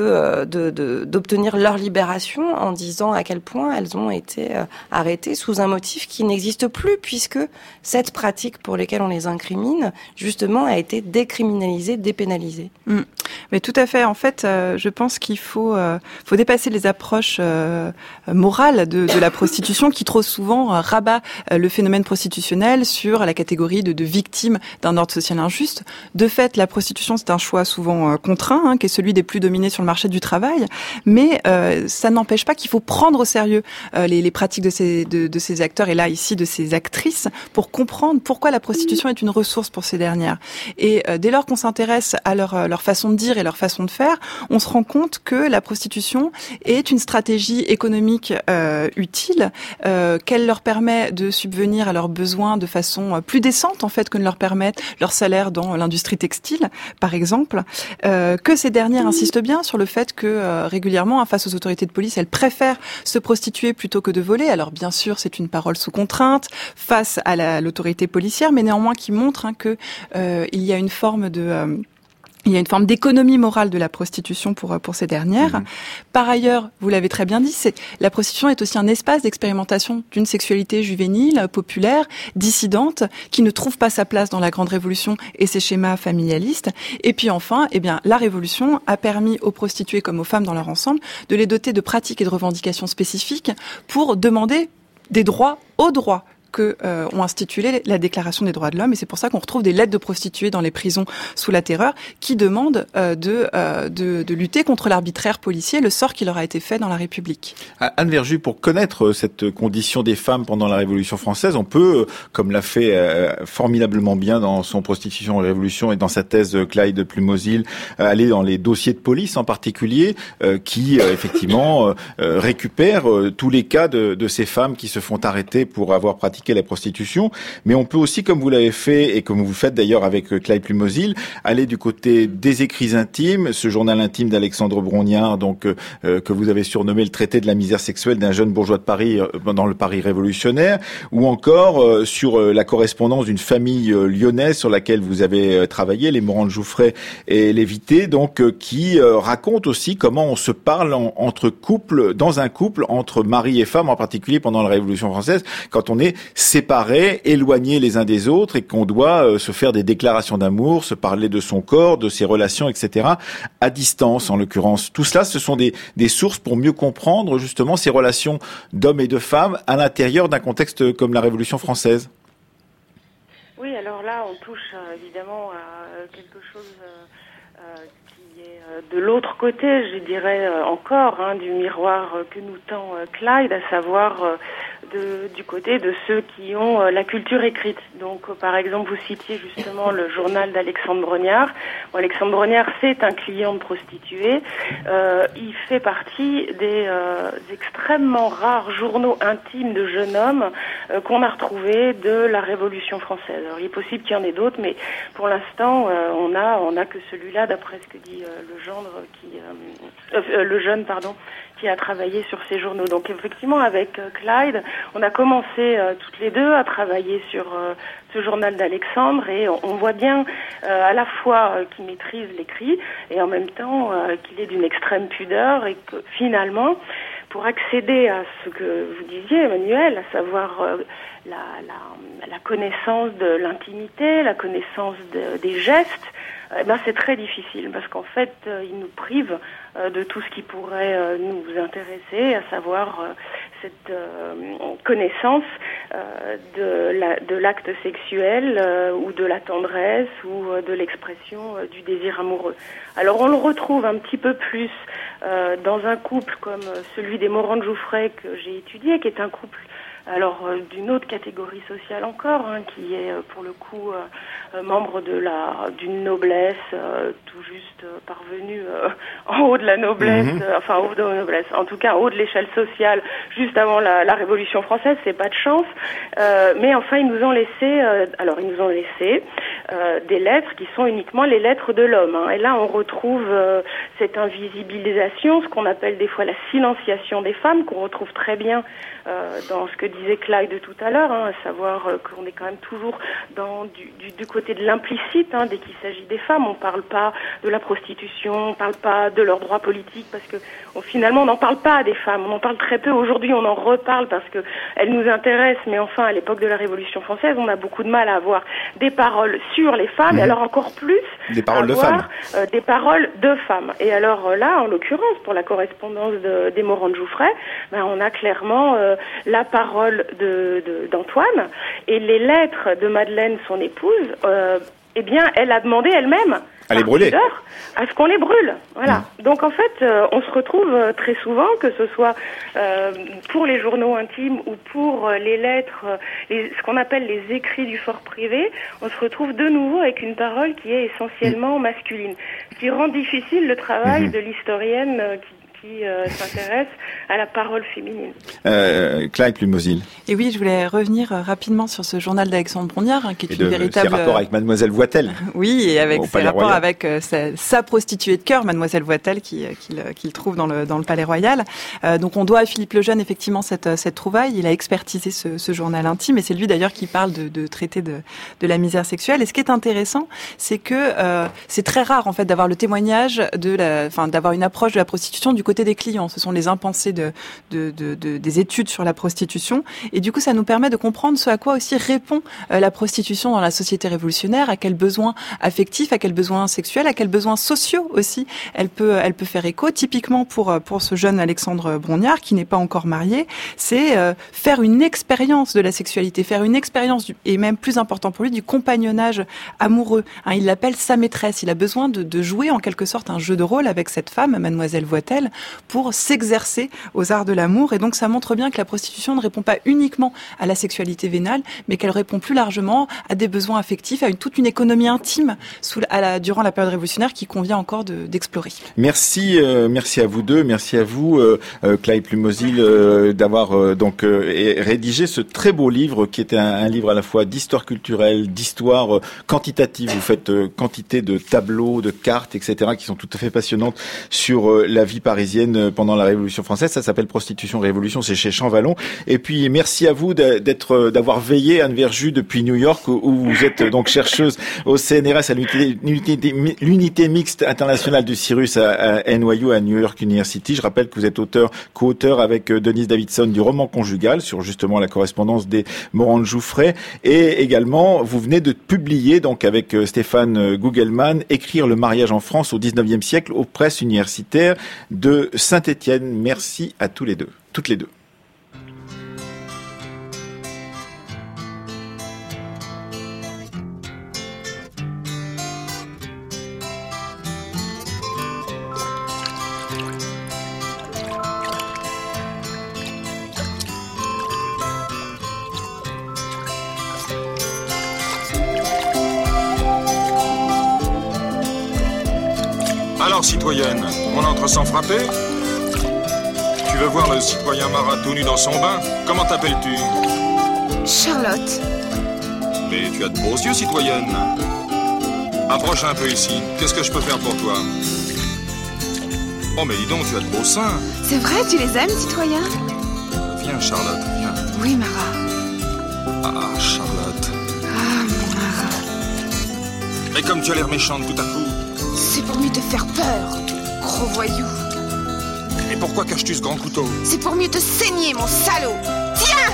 d'obtenir leur libération en disant à quel point elles ont été arrêtées sous un motif qui n'existe plus, puisque cette pratique pour laquelle on les incrimine, justement, a été décriminalisée, dépénalisée. Mais tout à fait. En fait, je pense qu'il faut dépasser les approches morales de la prostitution qui trop souvent rabat le phénomène prostitutionnel sur la catégorie de victime d'un ordre social injuste. De fait, la prostitution, c'est un choix souvent contraint, qui est celui des plus dominés sur le marché du travail, mais ça n'empêche pas qu'il faut prendre au sérieux les pratiques de ces acteurs, et là, ici, de ces actrices, pour comprendre pourquoi la prostitution est une ressource pour ces dernières. Et dès lors qu'on s'intéresse à leur façon de dire et leur façon de faire, on se rend compte que la prostitution est une stratégie économique utile, qu'elle leur permet de subvenir à leurs besoins de façon plus décente, en fait, que ne leur permettent leur salaire dans l'industrie textile, par exemple, que ces dernières insistent bien sur le fait que régulièrement, face aux autorités de police, elles préfèrent se prostituer plutôt que de voler. Alors bien sûr, c'est une parole sous contrainte face à l'autorité policière, mais néanmoins qui montre que il y a une forme d'économie morale de la prostitution pour ces dernières. Par ailleurs, vous l'avez très bien dit, la prostitution est aussi un espace d'expérimentation d'une sexualité juvénile, populaire, dissidente, qui ne trouve pas sa place dans la Grande Révolution et ses schémas familialistes. Et puis enfin, la Révolution a permis aux prostituées comme aux femmes dans leur ensemble de les doter de pratiques et de revendications spécifiques pour demander des droits aux droits que ont institué la Déclaration des droits de l'homme, et c'est pour ça qu'on retrouve des lettres de prostituées dans les prisons sous la Terreur qui demandent de lutter contre l'arbitraire policier, le sort qui leur a été fait dans la République. Anne Verjus, pour connaître cette condition des femmes pendant la Révolution française, on peut, comme l'a fait formidablement bien dans son Prostitution et Révolution et dans sa thèse Clyde Plumosil, aller dans les dossiers de police en particulier, qui effectivement récupèrent tous les cas de ces femmes qui se font arrêter pour avoir pratiqué la prostitution, mais on peut aussi, comme vous l'avez fait et comme vous faites d'ailleurs avec Clyde Plumosil, aller du côté des écrits intimes, ce journal intime d'Alexandre Brognard, donc que vous avez surnommé le traité de la misère sexuelle d'un jeune bourgeois de Paris dans le Paris révolutionnaire, ou encore sur la correspondance d'une famille lyonnaise sur laquelle vous avez travaillé, les Morand de Jouffret et Lévité, donc qui raconte aussi comment on se parle entre couples, dans un couple entre mari et femme, en particulier pendant la Révolution française, quand on est séparés, éloignés les uns des autres et qu'on doit se faire des déclarations d'amour, se parler de son corps, de ses relations, etc. à distance en l'occurrence. Tout cela, ce sont des sources pour mieux comprendre justement ces relations d'hommes et de femmes à l'intérieur d'un contexte comme la Révolution française. Oui, alors là, on touche évidemment à quelque chose qui est de l'autre côté, je dirais encore, du miroir que nous tend Clyde, à savoir du côté de ceux qui ont la culture écrite. Donc, par exemple, vous citiez justement le journal d'Alexandre Brognard. Bon, Alexandre Brognard, c'est un client de prostituées. Il fait partie des extrêmement rares journaux intimes de jeunes hommes qu'on a retrouvés de la Révolution française. Alors, il est possible qu'il y en ait d'autres, mais pour l'instant, on a que celui-là, d'après ce que dit le jeune, qui a travaillé sur ces journaux. Donc effectivement, avec Clyde, on a commencé toutes les deux à travailler sur ce journal d'Alexandre, et on voit bien à la fois qu'il maîtrise l'écrit et en même temps qu'il est d'une extrême pudeur, et que finalement, pour accéder à ce que vous disiez, Emmanuel, à savoir la connaissance de l'intimité, la connaissance des gestes, c'est très difficile, parce qu'en fait, il nous prive de tout ce qui pourrait nous intéresser, à savoir cette connaissance de l'acte sexuel ou de la tendresse ou de l'expression du désir amoureux. Alors on le retrouve un petit peu plus dans un couple comme celui des Morand de Jouffray que j'ai étudié, qui est un couple d'une autre catégorie sociale encore, qui est pour le coup membre d'une noblesse tout juste parvenue en haut de la noblesse, en haut de la noblesse, en tout cas en haut de l'échelle sociale, juste avant la Révolution française. C'est pas de chance, mais enfin ils nous ont laissé des lettres qui sont uniquement les lettres de l'homme, et là on retrouve cette invisibilisation, ce qu'on appelle des fois la silenciation des femmes, qu'on retrouve très bien dans ce que disait Clyde tout à l'heure, à savoir qu'on est quand même toujours du côté de l'implicite, dès qu'il s'agit des femmes. On parle pas de la prostitution, on parle pas de leurs droits politiques, parce que finalement on n'en parle pas des femmes, on en parle très peu. Aujourd'hui on en reparle parce que elles nous intéressent, mais enfin à l'époque de la Révolution française, on a beaucoup de mal à avoir des paroles sur les femmes, et alors encore plus des paroles de femmes. Des paroles de femmes. Et alors là, en l'occurrence, pour la correspondance des Morand de Jouffray, on a clairement la parole d'Antoine, et les lettres de Madeleine, son épouse, elle a demandé elle-même à les brûler, à ce qu'on les brûle. Voilà. Donc en fait, on se retrouve très souvent, que ce soit pour les journaux intimes ou pour les lettres, ce qu'on appelle les écrits du fort privé, on se retrouve de nouveau avec une parole qui est essentiellement masculine, ce qui rend difficile le travail de l'historienne qui s'intéresse à la parole féminine. Clyde Plumosil. Et oui, je voulais revenir rapidement sur ce journal d'Alexandre Brognard, qui est une véritable... ses rapports avec Mademoiselle Voitel. Oui, et avec ses rapports avec sa prostituée de cœur, Mademoiselle Voitel, qu'il trouve dans le Palais Royal. Donc on doit à Philippe Lejeune effectivement cette trouvaille. Il a expertisé ce journal intime, et c'est lui d'ailleurs qui parle de traiter de la misère sexuelle. Et ce qui est intéressant, c'est que c'est très rare en fait d'avoir le témoignage d'avoir une approche de la prostitution du côté des clients. Ce sont les impensés des études sur la prostitution, et du coup ça nous permet de comprendre ce à quoi aussi répond la prostitution dans la société révolutionnaire, à quels besoins affectifs, à quels besoins sexuels, à quels besoins sociaux aussi elle peut faire écho. Typiquement pour ce jeune Alexandre Brognard qui n'est pas encore marié, c'est faire une expérience de la sexualité, faire une expérience et même plus important pour lui, du compagnonnage amoureux. Il l'appelle sa maîtresse, il a besoin de jouer en quelque sorte un jeu de rôle avec cette femme, Mademoiselle Voitel, pour s'exercer aux arts de l'amour. Et donc ça montre bien que la prostitution ne répond pas uniquement à la sexualité vénale, mais qu'elle répond plus largement à des besoins affectifs, à toute une économie intime durant la période révolutionnaire qui convient encore d'explorer. Merci à vous deux, merci à vous Clyde Plumosil d'avoir rédigé ce très beau livre qui est un livre à la fois d'histoire culturelle, d'histoire quantitative. Vous faites quantité de tableaux, de cartes, etc. qui sont tout à fait passionnantes sur la vie parisienne pendant la Révolution française. Ça s'appelle Prostitution Révolution, c'est chez Champvallon. Et puis merci à vous d'avoir veillé, Anne Verjus, depuis New York, où vous êtes donc chercheuse au CNRS, à l'unité mixte internationale du Cyrus à NYU, à New York University. Je rappelle que vous êtes co-auteur avec Denise Davidson du roman conjugal sur justement la correspondance des Morand de Jouffray, et également vous venez de publier donc avec Stéphane Gugelman Écrire le mariage en France au XIXe siècle aux presses universitaires de Saint-Étienne. Merci à toutes les deux. Alors, citoyenne, on entre sans frapper? Tu veux voir le citoyen Marat tout nu dans son bain? Comment t'appelles-tu? Charlotte. Mais tu as de beaux yeux, citoyenne. Approche un peu ici. Qu'est-ce que je peux faire pour toi? Oh, mais dis donc, tu as de beaux seins. C'est vrai, tu les aimes, citoyen? Viens, Charlotte, viens. Oui, Marat. Ah, Charlotte. Ah, mon Marat. Et comme tu as l'air méchante tout à coup. C'est pour mieux te faire peur, gros voyou. Et pourquoi caches-tu ce grand couteau? C'est pour mieux te saigner, mon salaud. Tiens!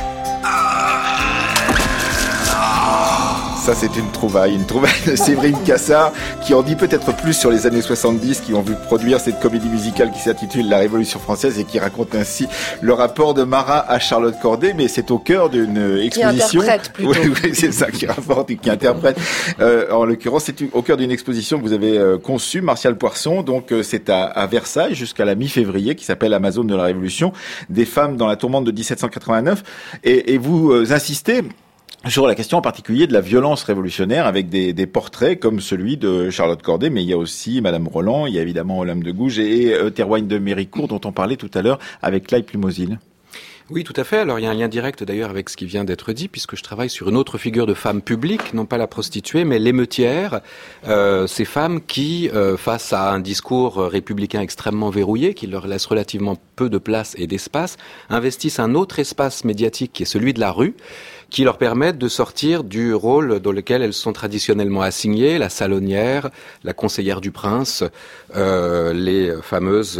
Ça, c'est une trouvaille de Séverine Cassard, qui en dit peut-être plus sur les années 70, qui ont vu produire cette comédie musicale qui s'intitule La Révolution française et qui raconte ainsi le rapport de Marat à Charlotte Corday, mais c'est au cœur d'une exposition. Qui interprète plutôt. Oui, c'est ça, qui rapporte et qui interprète. En l'occurrence, c'est au cœur d'une exposition que vous avez conçue, Martial Poisson. Donc, c'est à Versailles jusqu'à la mi-février, qui s'appelle Amazone de la Révolution, des femmes dans la tourmente de 1789. Et vous insistez sur la question en particulier de la violence révolutionnaire avec des portraits comme celui de Charlotte Corday, mais il y a aussi Madame Roland, il y a évidemment Olympe de Gouges et Théroigne de Méricourt dont on parlait tout à l'heure avec Clay Plumosil. Oui, tout à fait. Alors, il y a un lien direct d'ailleurs avec ce qui vient d'être dit, puisque je travaille sur une autre figure de femme publique, non pas la prostituée, mais l'émeutière. Ces femmes qui, face à un discours républicain extrêmement verrouillé, qui leur laisse relativement peu de place et d'espace, investissent un autre espace médiatique qui est celui de la rue, qui leur permettent de sortir du rôle dans lequel elles sont traditionnellement assignées, la salonnière, la conseillère du prince, les fameuses...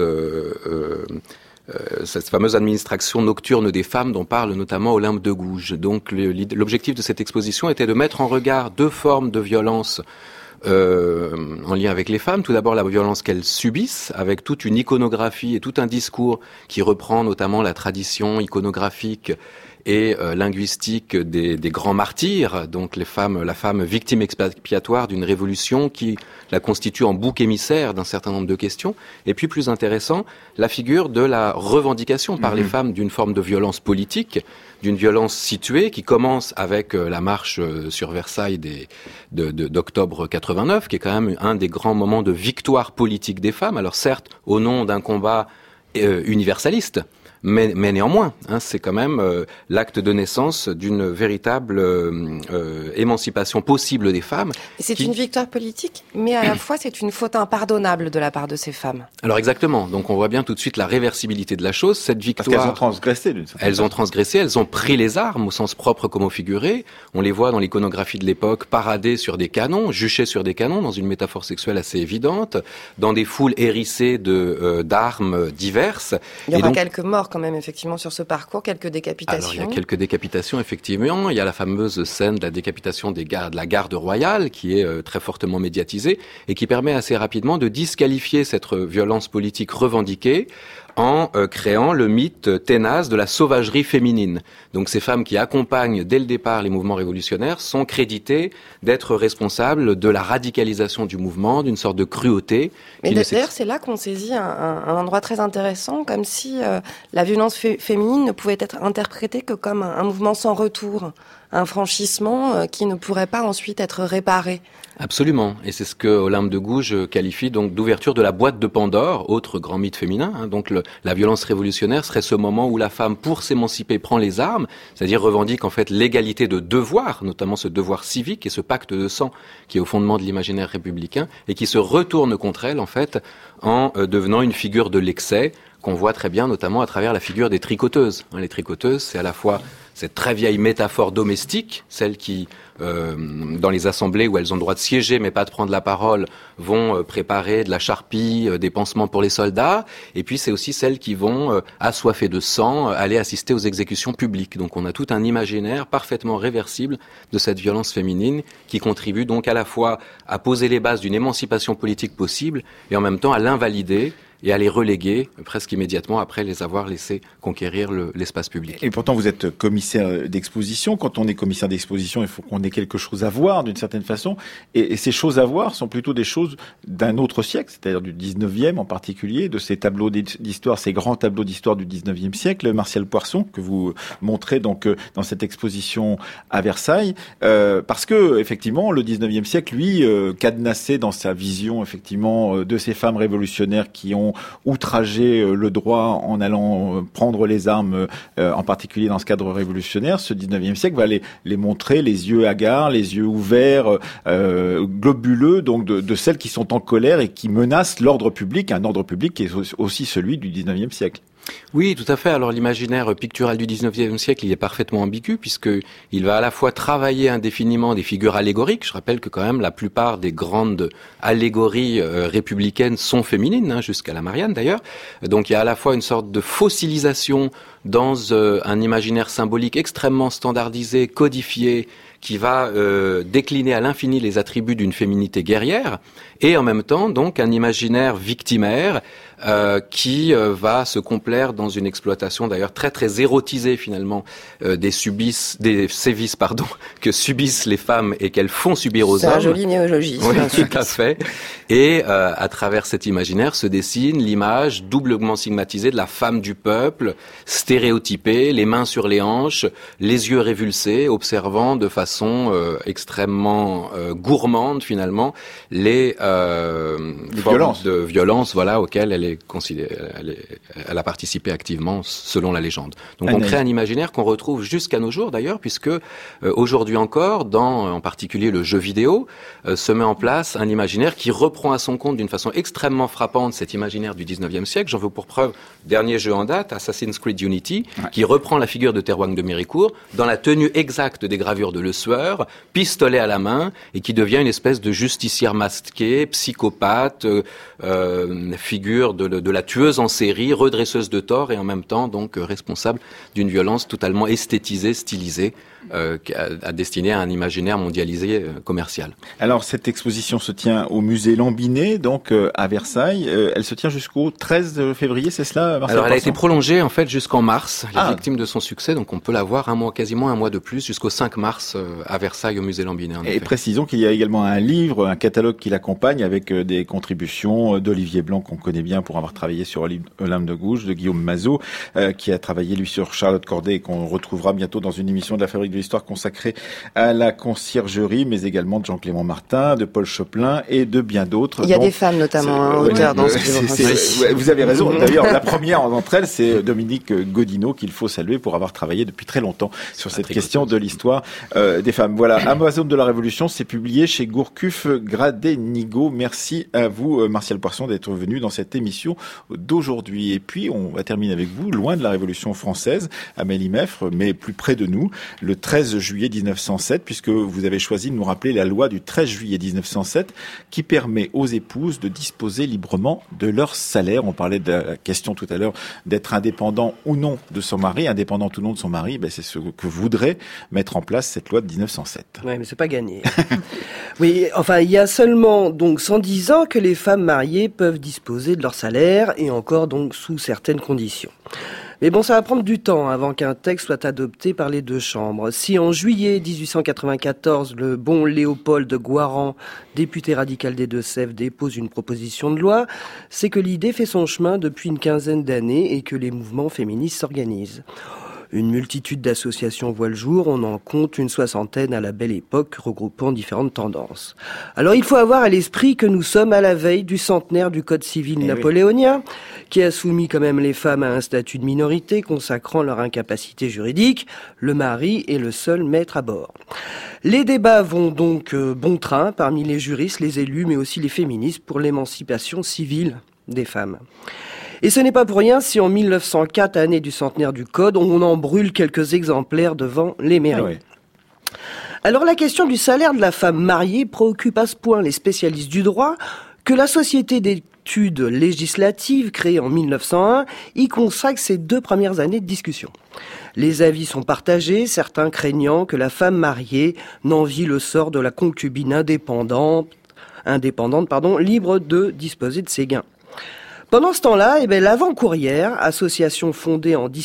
cette fameuse administration nocturne des femmes dont parle notamment Olympe de Gouges. Donc l'objectif de cette exposition était de mettre en regard deux formes de violence en lien avec les femmes. Tout d'abord la violence qu'elles subissent, avec toute une iconographie et tout un discours qui reprend notamment la tradition iconographique et linguistique des grands martyrs, donc la femme victime expiatoire d'une révolution qui la constitue en bouc émissaire d'un certain nombre de questions. Et puis plus intéressant, la figure de la revendication par les femmes d'une forme de violence politique, d'une violence située qui commence avec la marche sur Versailles d'octobre 89, qui est quand même un des grands moments de victoire politique des femmes. Alors certes, au nom d'un combat universaliste, mais néanmoins, c'est quand même l'acte de naissance d'une véritable émancipation possible des femmes. Et c'est une victoire politique, mais à la fois c'est une faute impardonnable de la part de ces femmes. Alors exactement, donc on voit bien tout de suite la réversibilité de la chose, cette victoire... Parce qu'elles ont transgressé d'une certaine façon. Elles ont transgressé, elles ont pris les armes au sens propre comme au figuré. On les voit dans l'iconographie de l'époque parader sur des canons, jucher sur des canons, dans une métaphore sexuelle assez évidente, dans des foules hérissées d'armes diverses. Il y aura quelques morts quand même, effectivement, sur ce parcours, quelques décapitations. Alors, il y a quelques décapitations, effectivement. Il y a la fameuse scène de la décapitation de la garde royale, qui est très fortement médiatisée, et qui permet assez rapidement de disqualifier cette violence politique revendiquée, en créant le mythe ténace de la sauvagerie féminine. Donc ces femmes qui accompagnent dès le départ les mouvements révolutionnaires sont créditées d'être responsables de la radicalisation du mouvement, d'une sorte de cruauté. Mais d'ailleurs, c'est là qu'on saisit un endroit très intéressant, comme si la violence féminine ne pouvait être interprétée que comme un mouvement sans retour, un franchissement qui ne pourrait pas ensuite être réparé. Absolument, et c'est ce que Olympe de Gouges qualifie donc d'ouverture de la boîte de Pandore, autre grand mythe féminin. Donc la violence révolutionnaire serait ce moment où la femme, pour s'émanciper, prend les armes, c'est-à-dire revendique en fait l'égalité de devoir, notamment ce devoir civique et ce pacte de sang qui est au fondement de l'imaginaire républicain, et qui se retourne contre elle en fait en devenant une figure de l'excès qu'on voit très bien notamment à travers la figure des tricoteuses. Les tricoteuses, c'est à la fois cette très vieille métaphore domestique, celle qui, dans les assemblées où elles ont le droit de siéger mais pas de prendre la parole, vont préparer de la charpie, des pansements pour les soldats, et puis c'est aussi celles qui vont, assoiffées de sang, aller assister aux exécutions publiques. Donc on a tout un imaginaire parfaitement réversible de cette violence féminine qui contribue donc à la fois à poser les bases d'une émancipation politique possible et en même temps à l'invalider et à les reléguer presque immédiatement après les avoir laissés conquérir l'espace public. Et pourtant, vous êtes commissaire d'exposition. Quand on est commissaire d'exposition, il faut qu'on ait quelque chose à voir d'une certaine façon. Et ces choses à voir sont plutôt des choses d'un autre siècle, c'est-à-dire du 19e en particulier, de ces tableaux d'histoire, ces grands tableaux d'histoire du 19e siècle, Martial Poisson, que vous montrez donc dans cette exposition à Versailles. Parce que, effectivement, le 19e siècle, lui, cadenassé dans sa vision, effectivement, de ces femmes révolutionnaires qui ont outragé le droit en allant prendre les armes, en particulier dans ce cadre révolutionnaire, ce 19e siècle va les montrer les yeux hagards, les yeux ouverts, globuleux, donc de celles qui sont en colère et qui menacent l'ordre public, un ordre public qui est aussi celui du 19e siècle. Oui, tout à fait. Alors l'imaginaire pictural du 19e siècle, il est parfaitement ambigu puisqu'il va à la fois travailler indéfiniment des figures allégoriques. Je rappelle que quand même la plupart des grandes allégories républicaines sont féminines, jusqu'à la Marianne d'ailleurs. Donc il y a à la fois une sorte de fossilisation dans un imaginaire symbolique extrêmement standardisé, codifié, qui va décliner à l'infini les attributs d'une féminité guerrière, et en même temps donc un imaginaire victimaire qui va se complaire dans une exploitation d'ailleurs très très érotisée finalement des sévices que subissent les femmes et qu'elles font subir aux hommes. C'est un joli néologisme. Oui, tout à fait. Et à travers cet imaginaire se dessine l'image doublement stigmatisée de la femme du peuple, stéréotypée, les mains sur les hanches, les yeux révulsés, observant de façon extrêmement gourmande finalement les violences de violence, voilà, auxquelles elle a participé activement selon la légende. Donc on crée un imaginaire qu'on retrouve jusqu'à nos jours d'ailleurs, puisque aujourd'hui encore, en particulier le jeu vidéo, se met en place un imaginaire qui reprend à son compte d'une façon extrêmement frappante cet imaginaire du 19e siècle. J'en veux pour preuve, dernier jeu en date, Assassin's Creed Unity, qui reprend la figure de Théroigne de Méricourt dans la tenue exacte des gravures de Le Sueur, pistolet à la main, et qui devient une espèce de justicière masqué, psychopathe, figure de la tueuse en série, redresseuse de tort et en même temps donc responsable d'une violence totalement esthétisée, stylisée, destinée à un imaginaire mondialisé commercial. Alors cette exposition se tient au musée Lambinet, donc à Versailles. Elle se tient jusqu'au 13 février, c'est cela, Marcel? Alors elle a été prolongée en fait jusqu'en mars, les victimes de son succès, donc on peut la voir quasiment un mois de plus, jusqu'au 5 mars à Versailles au musée Lambinet. Et précisons qu'il y a également un livre, un catalogue qui l'accompagne avec des contributions d'Olivier Blanc qu'on connaît bien pour avoir travaillé sur Olympe de Gouges, de Guillaume Mazot, qui a travaillé lui sur Charlotte Corday et qu'on retrouvera bientôt dans une émission de la Fabrique de l'Histoire consacrée à la conciergerie, mais également de Jean-Clément Martin, de Paul Choplin et de bien d'autres. Il y a des femmes notamment auteurs dans ce livre. Vous avez raison. D'ailleurs, la première d'entre elles, c'est Dominique Godinot, qu'il faut saluer pour avoir travaillé depuis très longtemps sur cette question de l'histoire des femmes. Voilà, Amazon de la Révolution, c'est publié chez Gourcuff Gradet-Nigo. Merci à vous, Martial Poisson, d'être venu dans cette émission d'aujourd'hui. Et puis, on va terminer avec vous, loin de la Révolution française, Amélie Meffre, mais plus près de nous, le 13 juillet 1907, puisque vous avez choisi de nous rappeler la loi du 13 juillet 1907 qui permet aux épouses de disposer librement de leur salaire. On parlait de la question tout à l'heure d'être indépendant ou non de son mari. Indépendante ou non de son mari, c'est ce que voudrait mettre en place cette loi de 1907. Oui, mais c'est pas gagné. Oui, enfin, il y a seulement donc 110 ans que les femmes mariées peuvent disposer de leur salaire, et encore donc sous certaines conditions. Mais bon, ça va prendre du temps avant qu'un texte soit adopté par les deux chambres. Si en juillet 1894, le bon Léopold de Guaran, député radical des Deux-Sèvres, dépose une proposition de loi, c'est que l'idée fait son chemin depuis une quinzaine d'années et que les mouvements féministes s'organisent. Une multitude d'associations voit le jour, on en compte une soixantaine à la belle époque, regroupant différentes tendances. Alors il faut avoir à l'esprit que nous sommes à la veille du centenaire du Code civil napoléonien, qui a soumis quand même les femmes à un statut de minorité, consacrant leur incapacité juridique. Le mari est le seul maître à bord. Les débats vont donc bon train parmi les juristes, les élus, mais aussi les féministes pour l'émancipation civile des femmes. Et ce n'est pas pour rien si en 1904, année du centenaire du Code, on en brûle quelques exemplaires devant les mairies. Alors la question du salaire de la femme mariée préoccupe à ce point les spécialistes du droit que la Société d'études législatives, créée en 1901, y consacre ses 2 premières années de discussion. Les avis sont partagés, certains craignant que la femme mariée n'envie le sort de la concubine indépendante, libre de disposer de ses gains. Pendant ce temps-là, l'Avant-Courrière, association fondée en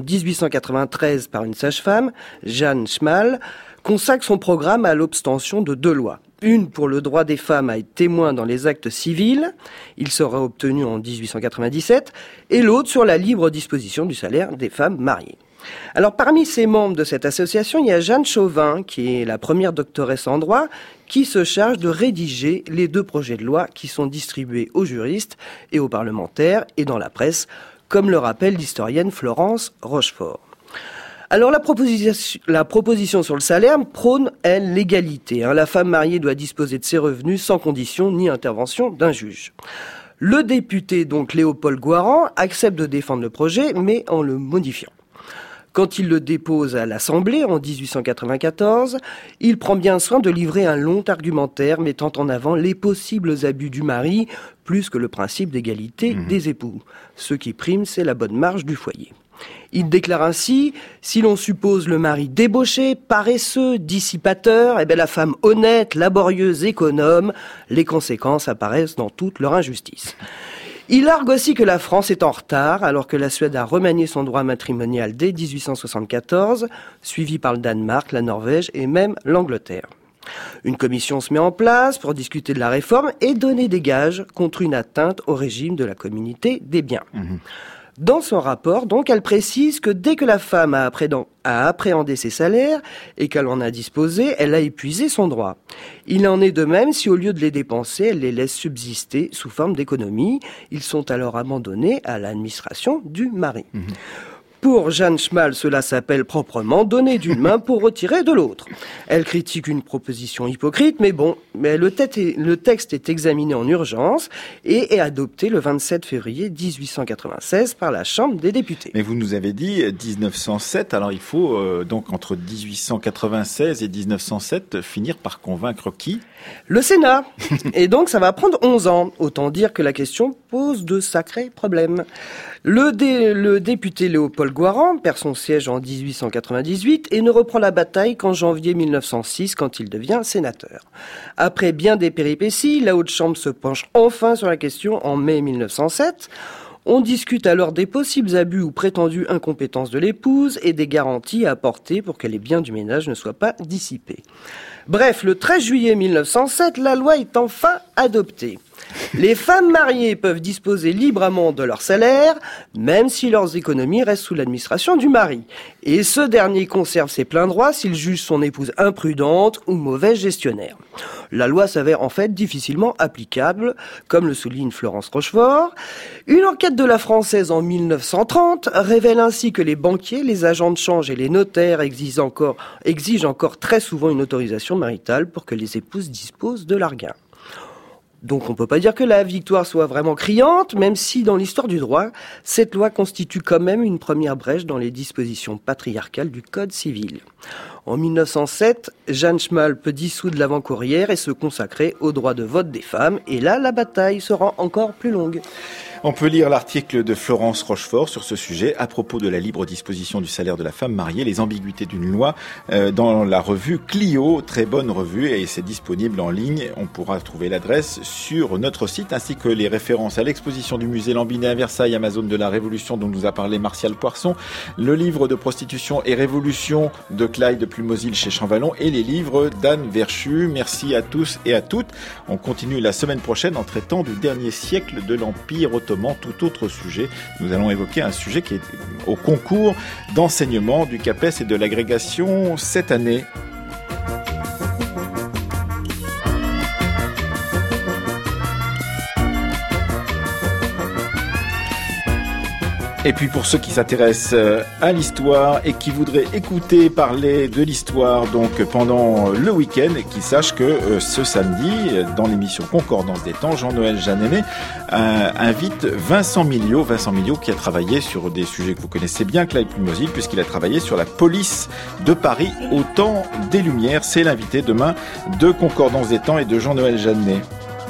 1893 par une sage-femme, Jeanne Schmal, consacre son programme à l'obtention de 2 lois. Une pour le droit des femmes à être témoins dans les actes civils, il sera obtenu en 1897, et l'autre sur la libre disposition du salaire des femmes mariées. Alors parmi ces membres de cette association, il y a Jeanne Chauvin, qui est la première doctoresse en droit, qui se charge de rédiger les 2 projets de loi qui sont distribués aux juristes et aux parlementaires et dans la presse, comme le rappelle l'historienne Florence Rochefort. Alors la proposition sur le salaire prône, elle, l'égalité. La femme mariée doit disposer de ses revenus sans condition ni intervention d'un juge. Le député, donc Léopold Goiran, accepte de défendre le projet, mais en le modifiant. Quand il le dépose à l'Assemblée en 1894, il prend bien soin de livrer un long argumentaire mettant en avant les possibles abus du mari, plus que le principe d'égalité des époux. Ce qui prime, c'est la bonne marche du foyer. Il déclare ainsi, si l'on suppose le mari débauché, paresseux, dissipateur, la femme honnête, laborieuse, économe, les conséquences apparaissent dans toute leur injustice. Il argue aussi que la France est en retard, alors que la Suède a remanié son droit matrimonial dès 1874, suivi par le Danemark, la Norvège et même l'Angleterre. Une commission se met en place pour discuter de la réforme et donner des gages contre une atteinte au régime de la communauté des biens. Dans son rapport, donc, elle précise que dès que la femme a appréhendé ses salaires et qu'elle en a disposé, elle a épuisé son droit. Il en est de même si au lieu de les dépenser, elle les laisse subsister sous forme d'économie. Ils sont alors abandonnés à l'administration du mari. Pour Jeanne Schmal, cela s'appelle proprement donner d'une main pour retirer de l'autre. Elle critique une proposition hypocrite, mais le texte est examiné en urgence et est adopté le 27 février 1896 par la Chambre des députés. Mais vous nous avez dit 1907, alors il faut donc entre 1896 et 1907 finir par convaincre qui ? Le Sénat. Et donc ça va prendre 11 ans. Autant dire que la question pose de sacrés problèmes. Le député Léopold Goiran perd son siège en 1898 et ne reprend la bataille qu'en janvier 1906 quand il devient sénateur. Après bien des péripéties, la Haute Chambre se penche enfin sur la question en mai 1907. On discute alors des possibles abus ou prétendues incompétences de l'épouse et des garanties à apporter pour que les biens du ménage ne soient pas dissipés. Bref, le 13 juillet 1907, la loi est enfin adoptée. Les femmes mariées peuvent disposer librement de leur salaire, même si leurs économies restent sous l'administration du mari. Et ce dernier conserve ses pleins droits s'il juge son épouse imprudente ou mauvaise gestionnaire. La loi s'avère en fait difficilement applicable, comme le souligne Florence Rochefort. Une enquête de la Française en 1930 révèle ainsi que les banquiers, les agents de change et les notaires exigent encore très souvent une autorisation maritale pour que les épouses disposent de leur gain. Donc on peut pas dire que la victoire soit vraiment criante, même si dans l'histoire du droit, cette loi constitue quand même une première brèche dans les dispositions patriarcales du Code civil. En 1907, Jeanne Schmal peut dissoudre l'Avant-Courrière et se consacrer au droit de vote des femmes, et là la bataille sera encore plus longue. On peut lire l'article de Florence Rochefort sur ce sujet à propos de la libre disposition du salaire de la femme mariée, les ambiguïtés d'une loi, dans la revue Clio, très bonne revue, et c'est disponible en ligne. On pourra trouver l'adresse sur notre site, ainsi que les références à l'exposition du musée Lambinet à Versailles, Amazone de la Révolution, dont nous a parlé Martial Poisson, le livre de Prostitution et Révolution de Clyde Plumosil chez Champvallon et les livres d'Anne Verschu. Merci à tous et à toutes. On continue la semaine prochaine en traitant du dernier siècle de l'Empire ottoman, tout autre sujet. Nous allons évoquer un sujet qui est au concours d'enseignement du CAPES et de l'agrégation cette année. Et puis pour ceux qui s'intéressent à l'histoire et qui voudraient écouter parler de l'histoire donc pendant le week-end, qui sachent que ce samedi, dans l'émission Concordance des temps, Jean-Noël Jeannet invite Vincent Milliot qui a travaillé sur des sujets que vous connaissez bien, Clyde Plumosil, puisqu'il a travaillé sur la police de Paris au temps des Lumières. C'est l'invité demain de Concordance des temps et de Jean-Noël Jeannet.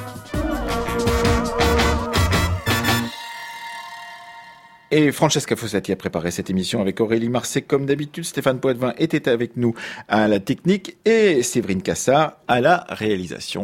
Et Francesca Fossati a préparé cette émission avec Aurélie Marseille comme d'habitude. Stéphane Poitvin était avec nous à la technique et Séverine Cassard à la réalisation.